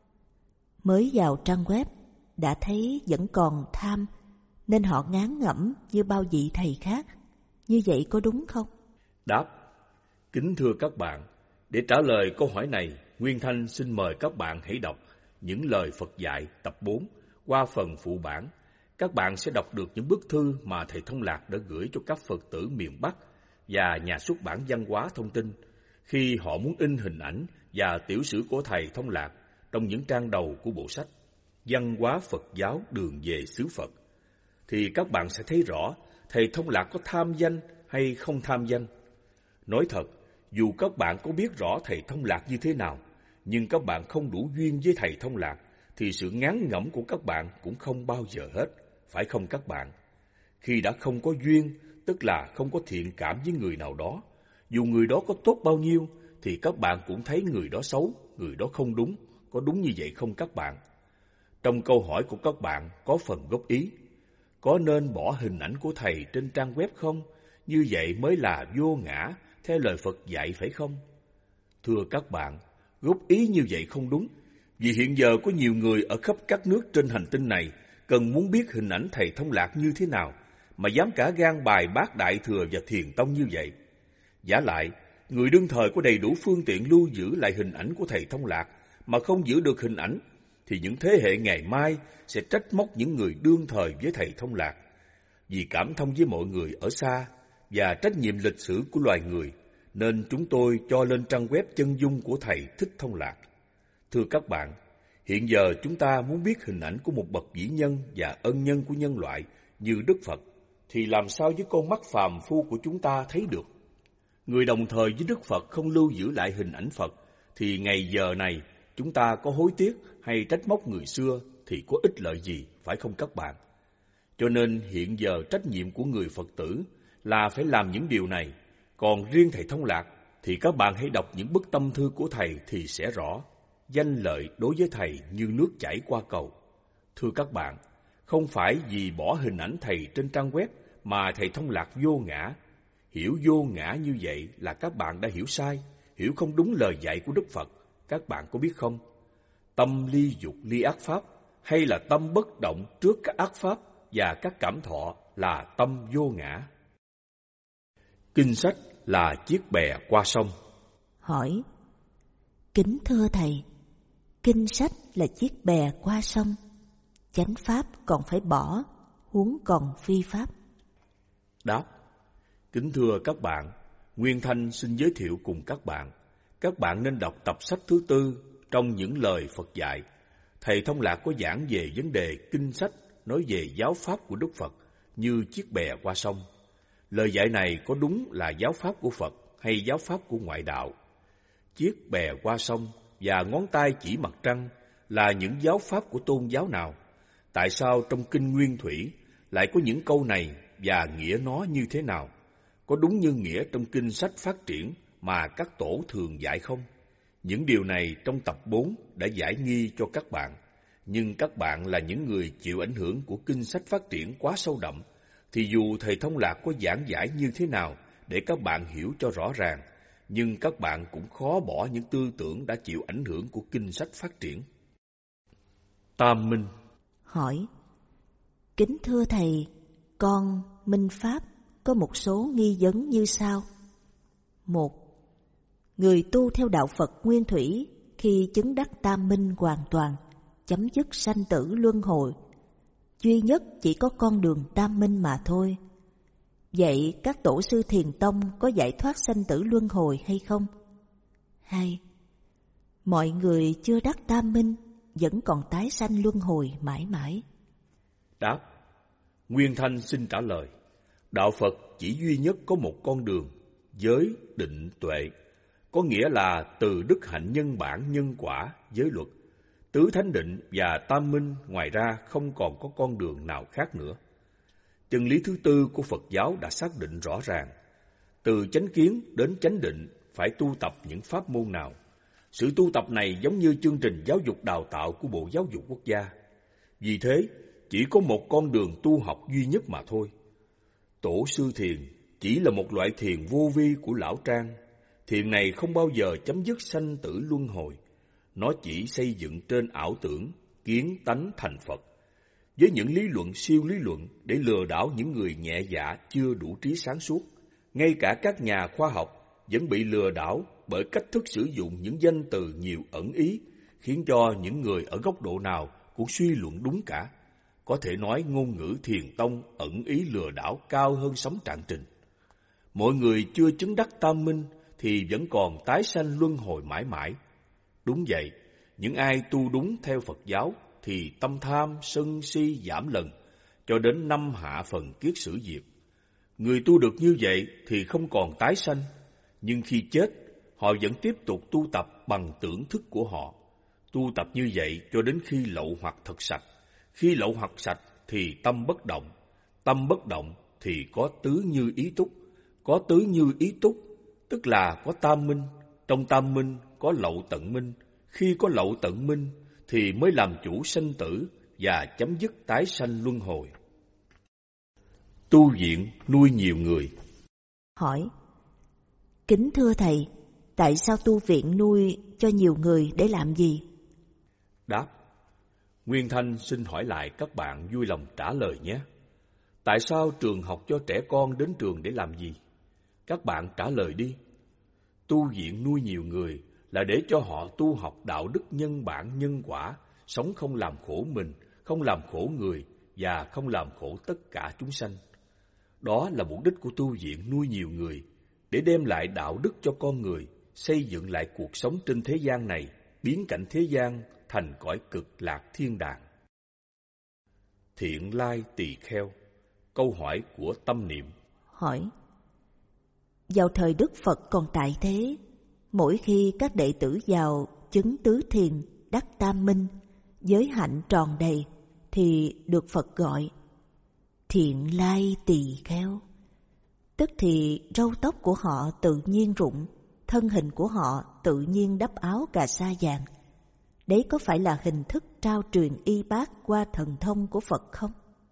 Mới vào trang web đã thấy vẫn còn tham, nên họ ngán ngẩm như bao vị thầy khác. Như vậy có đúng không? Đáp: Kính thưa các bạn, để trả lời câu hỏi này, Nguyên Thanh xin mời các bạn hãy đọc Những lời Phật dạy tập bốn qua phần phụ bản. Các bạn sẽ đọc được những bức thư mà thầy Thông Lạc đã gửi cho các Phật tử miền Bắc và nhà xuất bản Văn hóa Thông tin khi họ muốn in hình ảnh và tiểu sử của thầy Thông Lạc trong những trang đầu của bộ sách Văn hóa Phật giáo đường về xứ Phật. Thì các bạn sẽ thấy rõ thầy Thông Lạc có tham danh hay không tham danh. Nói thật, dù các bạn có biết rõ thầy Thông Lạc như thế nào, nhưng các bạn không đủ duyên với thầy Thông Lạc, thì sự ngán ngẩm của các bạn cũng không bao giờ hết, phải không các bạn? Khi đã không có duyên, tức là không có thiện cảm với người nào đó, dù người đó có tốt bao nhiêu, thì các bạn cũng thấy người đó xấu, người đó không đúng. Có đúng như vậy không các bạn? Trong câu hỏi của các bạn có phần góp ý: có nên bỏ hình ảnh của thầy trên trang web không? Như vậy mới là vô ngã theo lời Phật dạy phải không? Thưa các bạn, góp ý như vậy không đúng, vì hiện giờ có nhiều người ở khắp các nước trên hành tinh này cần muốn biết hình ảnh thầy Thông Lạc như thế nào, mà dám cả gan bài bác Đại Thừa và Thiền Tông như vậy. Vả lại, người đương thời có đầy đủ phương tiện lưu giữ lại hình ảnh của thầy Thông Lạc, mà không giữ được hình ảnh, thì những thế hệ ngày mai sẽ trách móc những người đương thời với thầy Thông Lạc. Vì cảm thông với mọi người ở xa và trách nhiệm lịch sử của loài người, nên chúng tôi cho lên trang web chân dung của thầy Thích Thông Lạc. Thưa các bạn, hiện giờ chúng ta muốn biết hình ảnh của một bậc vĩ nhân và ân nhân của nhân loại như Đức Phật, thì làm sao với con mắt phàm phu của chúng ta thấy được? Người đồng thời với Đức Phật không lưu giữ lại hình ảnh Phật, thì ngày giờ này chúng ta có hối tiếc hay trách móc người xưa thì có ích lợi gì, phải không các bạn? Cho nên hiện giờ trách nhiệm của người Phật tử là phải làm những điều này. Còn riêng thầy Thông Lạc thì các bạn hãy đọc những bức tâm thư của thầy thì sẽ rõ. Danh lợi đối với thầy như nước chảy qua cầu. Thưa các bạn, không phải vì bỏ hình ảnh thầy trên trang web mà thầy Thông Lạc vô ngã. Hiểu vô ngã như vậy là các bạn đã hiểu sai, hiểu không đúng lời dạy của Đức Phật. Các bạn có biết không? Tâm ly dục ly ác pháp, hay là tâm bất động trước các ác pháp và các cảm thọ là tâm vô ngã. Kinh sách là chiếc bè qua sông. Hỏi: Kính thưa thầy, kinh sách là chiếc bè qua sông, chánh pháp còn phải bỏ, huống còn phi pháp. Đáp: Kính thưa các bạn, Nguyên Thanh xin giới thiệu cùng các bạn. Các bạn nên đọc tập sách thứ tư trong những lời Phật dạy. Thầy Thông Lạc có giảng về vấn đề kinh sách, nói về giáo pháp của Đức Phật như chiếc bè qua sông. Lời dạy này có đúng là giáo pháp của Phật hay giáo pháp của ngoại đạo? Chiếc bè qua sông và ngón tay chỉ mặt trăng là những giáo pháp của tôn giáo nào? Tại sao trong kinh Nguyên Thủy lại có những câu này và nghĩa nó như thế nào? Có đúng như nghĩa trong kinh sách phát triển mà các tổ thường dạy không? Những điều này trong tập bốn đã giải nghi cho các bạn. Nhưng các bạn là những người chịu ảnh hưởng của kinh sách phát triển quá sâu đậm, thì dù thầy Thông Lạc có giảng giải như thế nào để các bạn hiểu cho rõ ràng, nhưng các bạn cũng khó bỏ những tư tưởng đã chịu ảnh hưởng của kinh sách phát triển. Tam minh. Hỏi: Kính thưa thầy, con Minh Pháp có một số nghi vấn như sau. Một, người tu theo đạo Phật Nguyên Thủy khi chứng đắc tam minh hoàn toàn, chấm dứt sanh tử luân hồi, duy nhất chỉ có con đường tam minh mà thôi. Vậy các tổ sư Thiền Tông có giải thoát sanh tử luân hồi hay không? Hai, mọi người chưa đắc tam minh vẫn còn tái sanh luân hồi mãi mãi. Đáp: Nguyên Thanh xin trả lời. Đạo Phật chỉ duy nhất có một con đường, giới định tuệ, có nghĩa là từ đức hạnh nhân bản nhân quả, giới luật, tứ thánh định và tam minh, ngoài ra không còn có con đường nào khác nữa. Chân lý thứ tư của Phật giáo đã xác định rõ ràng, từ chánh kiến đến chánh định phải tu tập những pháp môn nào. Sự tu tập này giống như chương trình giáo dục đào tạo của Bộ Giáo dục Quốc gia. Vì thế, chỉ có một con đường tu học duy nhất mà thôi. Tổ sư thiền chỉ là một loại thiền vô vi của Lão Trang. Thiền này không bao giờ chấm dứt sanh tử luân hồi. Nó chỉ xây dựng trên ảo tưởng, kiến tánh thành Phật, với những lý luận siêu lý luận để lừa đảo những người nhẹ dạ chưa đủ trí sáng suốt. Ngay cả các nhà khoa học vẫn bị lừa đảo bởi cách thức sử dụng những danh từ nhiều ẩn ý, khiến cho những người ở góc độ nào cũng suy luận đúng cả. Có thể nói ngôn ngữ Thiền Tông ẩn ý lừa đảo cao hơn sóng Trạng Trình. Mọi người chưa chứng đắc tam minh thì vẫn còn tái sanh luân hồi mãi mãi. Đúng vậy, những ai tu đúng theo Phật giáo thì tâm tham, sân si giảm lần, cho đến năm hạ phần kiết sử diệt. Người tu được như vậy thì không còn tái sanh, nhưng khi chết, họ vẫn tiếp tục tu tập bằng tưởng thức của họ. Tu tập như vậy cho đến khi lậu hoặc thật sạch. Khi lậu hoặc sạch thì tâm bất động. Tâm bất động thì có tứ như ý túc. Có tứ như ý túc, tức là có tam minh. Trong tam minh có lậu tận minh. Khi có lậu tận minh thì mới làm chủ sanh tử và chấm dứt tái sanh luân hồi. Tu viện nuôi nhiều người. Hỏi: Kính thưa thầy, tại sao tu viện nuôi cho nhiều người để làm gì? Đáp: Nguyên Thanh xin hỏi lại các bạn vui lòng trả lời nhé. Tại sao trường học cho trẻ con đến trường để làm gì? Các bạn trả lời đi. Tu viện nuôi nhiều người là để cho họ tu học đạo đức nhân bản nhân quả, sống không làm khổ mình, không làm khổ người và không làm khổ tất cả chúng sanh. Đó là mục đích của tu viện nuôi nhiều người, để đem lại đạo đức cho con người, xây dựng lại cuộc sống trên thế gian này, biến cảnh thế gian thành cõi cực lạc thiên đàng. Thiện lai tỳ kheo. Câu hỏi của Tâm Niệm. Hỏi: Vào thời Đức Phật còn tại thế, mỗi khi các đệ tử vào chứng tứ thiền, đắc tam minh, giới hạnh tròn đầy, thì được Phật gọi thiện lai tỳ kheo. Tức thì râu tóc của họ tự nhiên rụng, thân hình của họ tự nhiên đắp áo cà sa vàng. Đấy có phải là hình thức trao truyền y bác qua thần thông của Phật không?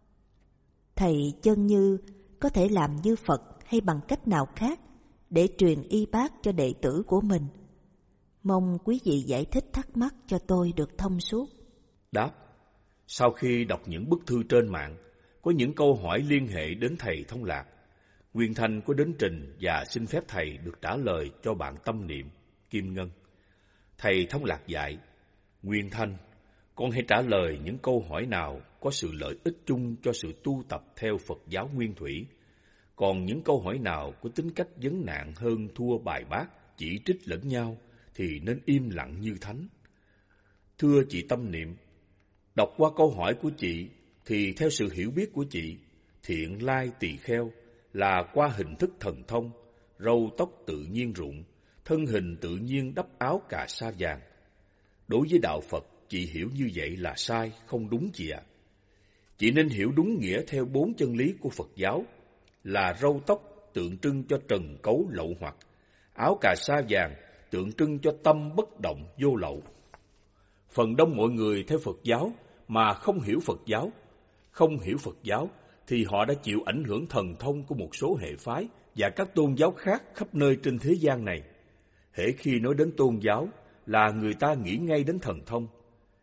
Thầy Chân Như có thể làm như Phật hay bằng cách nào khác để truyền y bác cho đệ tử của mình? Mong quý vị giải thích thắc mắc cho tôi được thông suốt. Đáp: Sau khi đọc những bức thư trên mạng, có những câu hỏi liên hệ đến thầy Thông Lạc. Nguyên Thanh có đến trình và xin phép thầy được trả lời cho bạn Tâm Niệm, Kim Ngân. Thầy Thông Lạc dạy: Nguyên Thanh, con hãy trả lời những câu hỏi nào có sự lợi ích chung cho sự tu tập theo Phật giáo Nguyên Thủy. Còn những câu hỏi nào có tính cách vấn nạn hơn thua bài bác, chỉ trích lẫn nhau, thì nên im lặng như thánh. Thưa chị Tâm Niệm, đọc qua câu hỏi của chị, thì theo sự hiểu biết của chị, thiện lai tỳ kheo là qua hình thức thần thông, râu tóc tự nhiên rụng, thân hình tự nhiên đắp áo cà sa vàng. Đối với đạo Phật, chị hiểu như vậy là sai, không đúng chị ạ. À. Chị nên hiểu đúng nghĩa theo bốn chân lý của Phật giáo, là râu tóc tượng trưng cho trần cấu lậu hoặc, áo cà sa vàng tượng trưng cho tâm bất động vô lậu. Phần đông mọi người theo Phật giáo mà không hiểu Phật giáo, không hiểu Phật giáo thì họ đã chịu ảnh hưởng thần thông của một số hệ phái và các tôn giáo khác khắp nơi trên thế gian này. Hễ khi nói đến tôn giáo là người ta nghĩ ngay đến thần thông.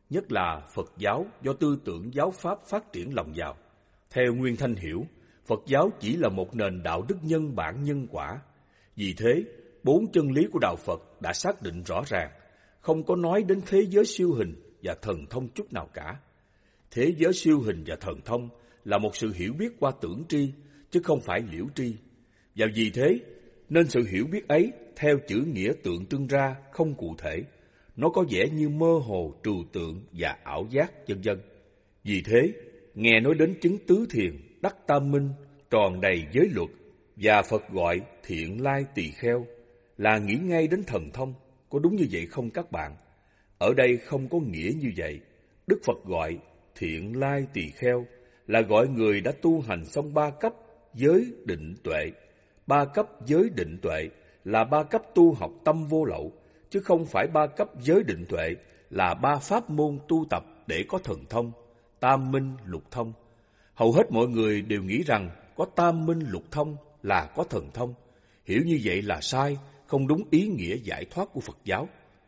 nhất là Phật giáo do tư tưởng giáo pháp phát triển lòng vào. Theo Nguyên Thanh hiểu, Phật giáo chỉ là một nền đạo đức nhân bản nhân quả. Vì thế, bốn chân lý của đạo Phật đã xác định rõ ràng, không có nói đến thế giới siêu hình và thần thông chút nào cả. Thế giới siêu hình và thần thông là một sự hiểu biết qua tưởng tri, chứ không phải liễu tri. Và vì thế, nên sự hiểu biết ấy theo chữ nghĩa tượng trưng ra không cụ thể. Nó có vẻ như mơ hồ, trừu tượng và ảo giác, vân vân. Vì thế, nghe nói đến chứng tứ thiền, đắc tam minh, tròn đầy giới luật, và Phật gọi thiện lai tỳ kheo, là nghĩ ngay đến thần thông. Có đúng như vậy không các bạn? Ở đây không có nghĩa như vậy. Đức Phật gọi thiện lai tỳ kheo là gọi người đã tu hành xong ba cấp giới định tuệ. Ba cấp giới định tuệ là ba cấp tu học tâm vô lậu, chứ không phải ba cấp giới định tuệ là ba pháp môn tu tập để có thần thông, tam minh lục thông. Hầu hết mọi người đều nghĩ rằng có tam minh lục thông là có thần thông. Hiểu như vậy là sai, không đúng ý nghĩa giải thoát của Phật giáo.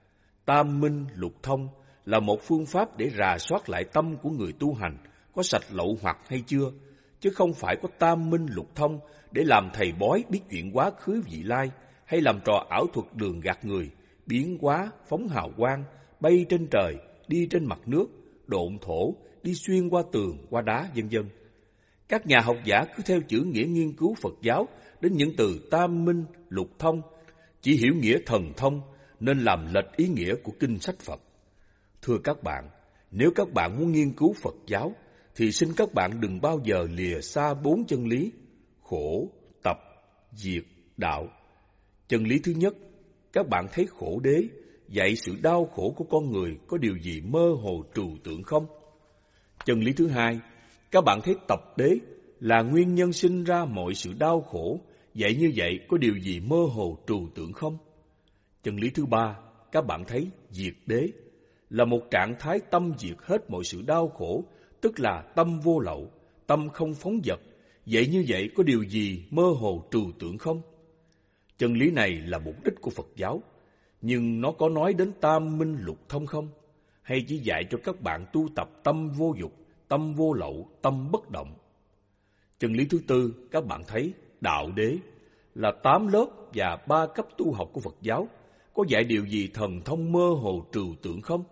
Tam minh lục thông là một phương pháp để rà soát lại tâm của người tu hành có sạch lậu hoặc hay chưa, chứ không phải có tam minh lục thông để làm thầy bói biết chuyện quá khứ vị lai, hay làm trò ảo thuật lường gạt người, biến hóa, phóng hào quang, bay trên trời, đi trên mặt nước, độn thổ, đi xuyên qua tường, qua đá, vân vân. Các nhà học giả cứ theo chữ nghĩa nghiên cứu Phật giáo đến những từ tam minh, lục thông, chỉ hiểu nghĩa thần thông nên làm lệch ý nghĩa của kinh sách Phật. Thưa các bạn, nếu các bạn muốn nghiên cứu Phật giáo thì xin các bạn đừng bao giờ lìa xa bốn chân lý: khổ, tập, diệt, đạo. Chân lý thứ nhất, các bạn thấy khổ đế dạy sự đau khổ của con người có điều gì mơ hồ trừu tượng không? Chân lý thứ hai, các bạn thấy tập đế là nguyên nhân sinh ra mọi sự đau khổ, vậy như vậy có điều gì mơ hồ trừu tượng không? Chân lý thứ ba, các bạn thấy diệt đế là một trạng thái tâm diệt hết mọi sự đau khổ, tức là tâm vô lậu, tâm không phóng dật, vậy như vậy có điều gì mơ hồ trừu tượng không? Chân lý này là mục đích của Phật giáo, nhưng nó có nói đến tam minh lục thông không? Hay chỉ dạy cho các bạn tu tập tâm vô dục, tâm vô lậu, tâm bất động? Chân lý thứ tư, các bạn thấy đạo đế là tám lớp và ba cấp tu học của Phật giáo, có dạy điều gì thần thông mơ hồ trừu tượng không?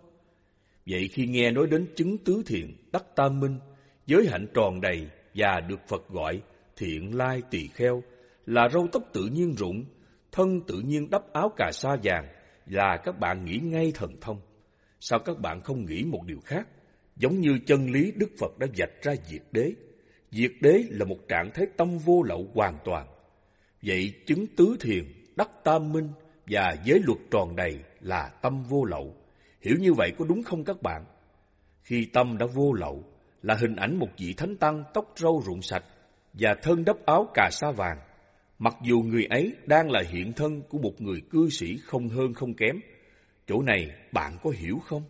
Vậy khi nghe nói đến chứng tứ thiện, đắc tam minh, giới hạnh tròn đầy và được Phật gọi thiện lai tỳ kheo, là râu tóc tự nhiên rụng, thân tự nhiên đắp áo cà sa vàng, là các bạn nghĩ ngay thần thông. Sao các bạn không nghĩ một điều khác? Giống như chân lý Đức Phật đã vạch ra diệt đế. Diệt đế là một trạng thái tâm vô lậu hoàn toàn. Vậy chứng tứ thiền, đắc tam minh và giới luật tròn đầy là tâm vô lậu. Hiểu như vậy có đúng không các bạn? Khi tâm đã vô lậu là hình ảnh một vị thánh tăng tóc râu rụng sạch và thân đắp áo cà sa vàng. Mặc dù người ấy đang là hiện thân của một người cư sĩ không hơn không kém. Chỗ này bạn có hiểu không?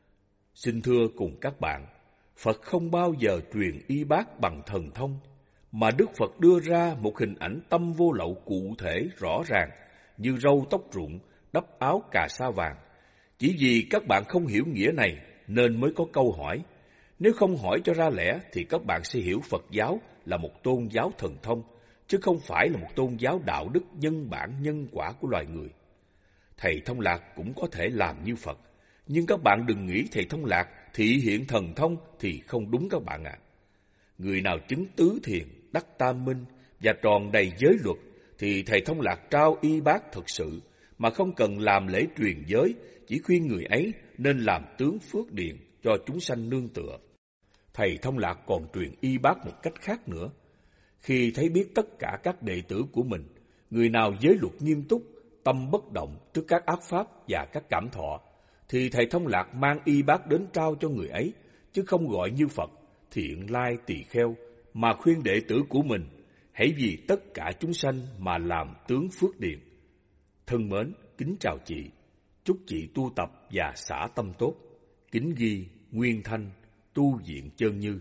Xin thưa cùng các bạn, Phật không bao giờ truyền y bác bằng thần thông, mà Đức Phật đưa ra một hình ảnh tâm vô lậu cụ thể rõ ràng như râu tóc rụng, đắp áo cà sa vàng. Chỉ vì các bạn không hiểu nghĩa này nên mới có câu hỏi. Nếu không hỏi cho ra lẽ thì các bạn sẽ hiểu Phật giáo là một tôn giáo thần thông, chứ không phải là một tôn giáo đạo đức nhân bản nhân quả của loài người. Thầy Thông Lạc cũng có thể làm như Phật, nhưng các bạn đừng nghĩ Thầy Thông Lạc thị hiện thần thông thì không đúng các bạn ạ. À. Người nào chứng tứ thiền, đắc tam minh và tròn đầy giới luật thì Thầy Thông Lạc trao y bác thật sự, mà không cần làm lễ truyền giới, chỉ khuyên người ấy nên làm tướng phước điền cho chúng sanh nương tựa. Thầy Thông Lạc còn truyền y bác một cách khác nữa. Khi thấy biết tất cả các đệ tử của mình, người nào giới luật nghiêm túc, tâm bất động trước các ác pháp và các cảm thọ, thì Thầy Thông Lạc mang y bác đến trao cho người ấy, chứ không gọi như Phật, thiện lai tỳ kheo, mà khuyên đệ tử của mình, hãy vì tất cả chúng sanh mà làm tướng phước điền. Thân mến, kính chào chị, chúc chị tu tập và xả tâm tốt. Kính ghi Nguyên Thanh, tu viện Chân Như.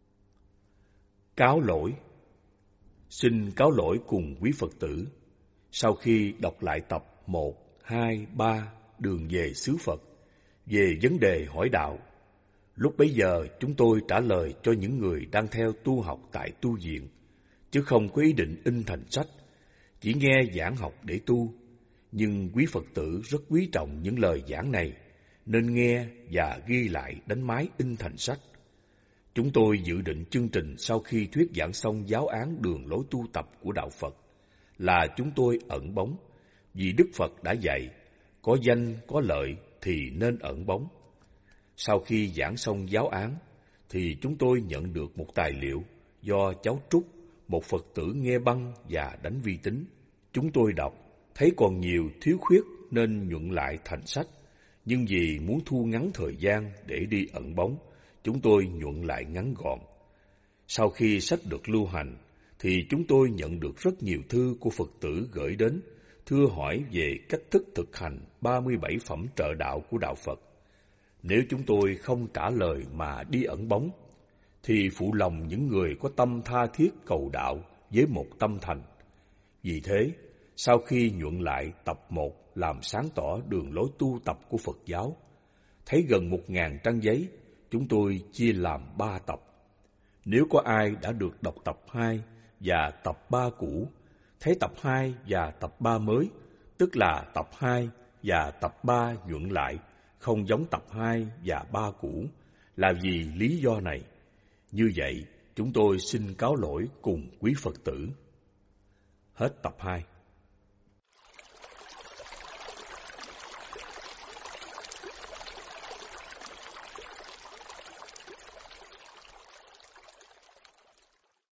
Cáo lỗi. Xin cáo lỗi cùng quý Phật tử. Sau khi đọc lại tập một, hai, ba Đường về xứ Phật về vấn đề hỏi đạo, Lúc bấy giờ chúng tôi trả lời cho những người đang theo tu học tại tu viện, chứ không có ý định in thành sách, chỉ nghe giảng học để tu. Nhưng quý Phật tử rất quý trọng những lời giảng này, nên nghe và ghi lại đánh máy in thành sách. Chúng tôi dự định chương trình sau khi thuyết giảng xong giáo án đường lối tu tập của Đạo Phật là chúng tôi ẩn bóng, vì Đức Phật đã dạy, có danh có lợi thì nên ẩn bóng. Sau khi giảng xong giáo án, thì chúng tôi nhận được một tài liệu do cháu Trúc, một Phật tử nghe băng và đánh vi tính. Chúng tôi đọc, thấy còn nhiều thiếu khuyết nên nhuận lại thành sách, nhưng vì muốn thu ngắn thời gian để đi ẩn bóng, chúng tôi nhuận lại ngắn gọn. Sau khi sách được lưu hành, thì chúng tôi nhận được rất nhiều thư của Phật tử gửi đến, thưa hỏi về cách thức thực hành ba mươi bảy phẩm trợ đạo của Đạo Phật. Nếu chúng tôi không trả lời mà đi ẩn bóng, thì phụ lòng những người có tâm tha thiết cầu đạo với một tâm thành. Vì thế, sau khi nhuận lại tập một làm sáng tỏ đường lối tu tập của Phật giáo, thấy gần một ngàn trang giấy, chúng tôi chia làm ba tập. Nếu có ai đã được đọc tập hai và tập ba cũ, thấy tập hai và tập ba mới, tức là tập hai và tập ba nhuận lại, không giống tập hai và ba cũ, là vì lý do này. Như vậy, chúng tôi xin cáo lỗi cùng quý Phật tử. Hết tập hai.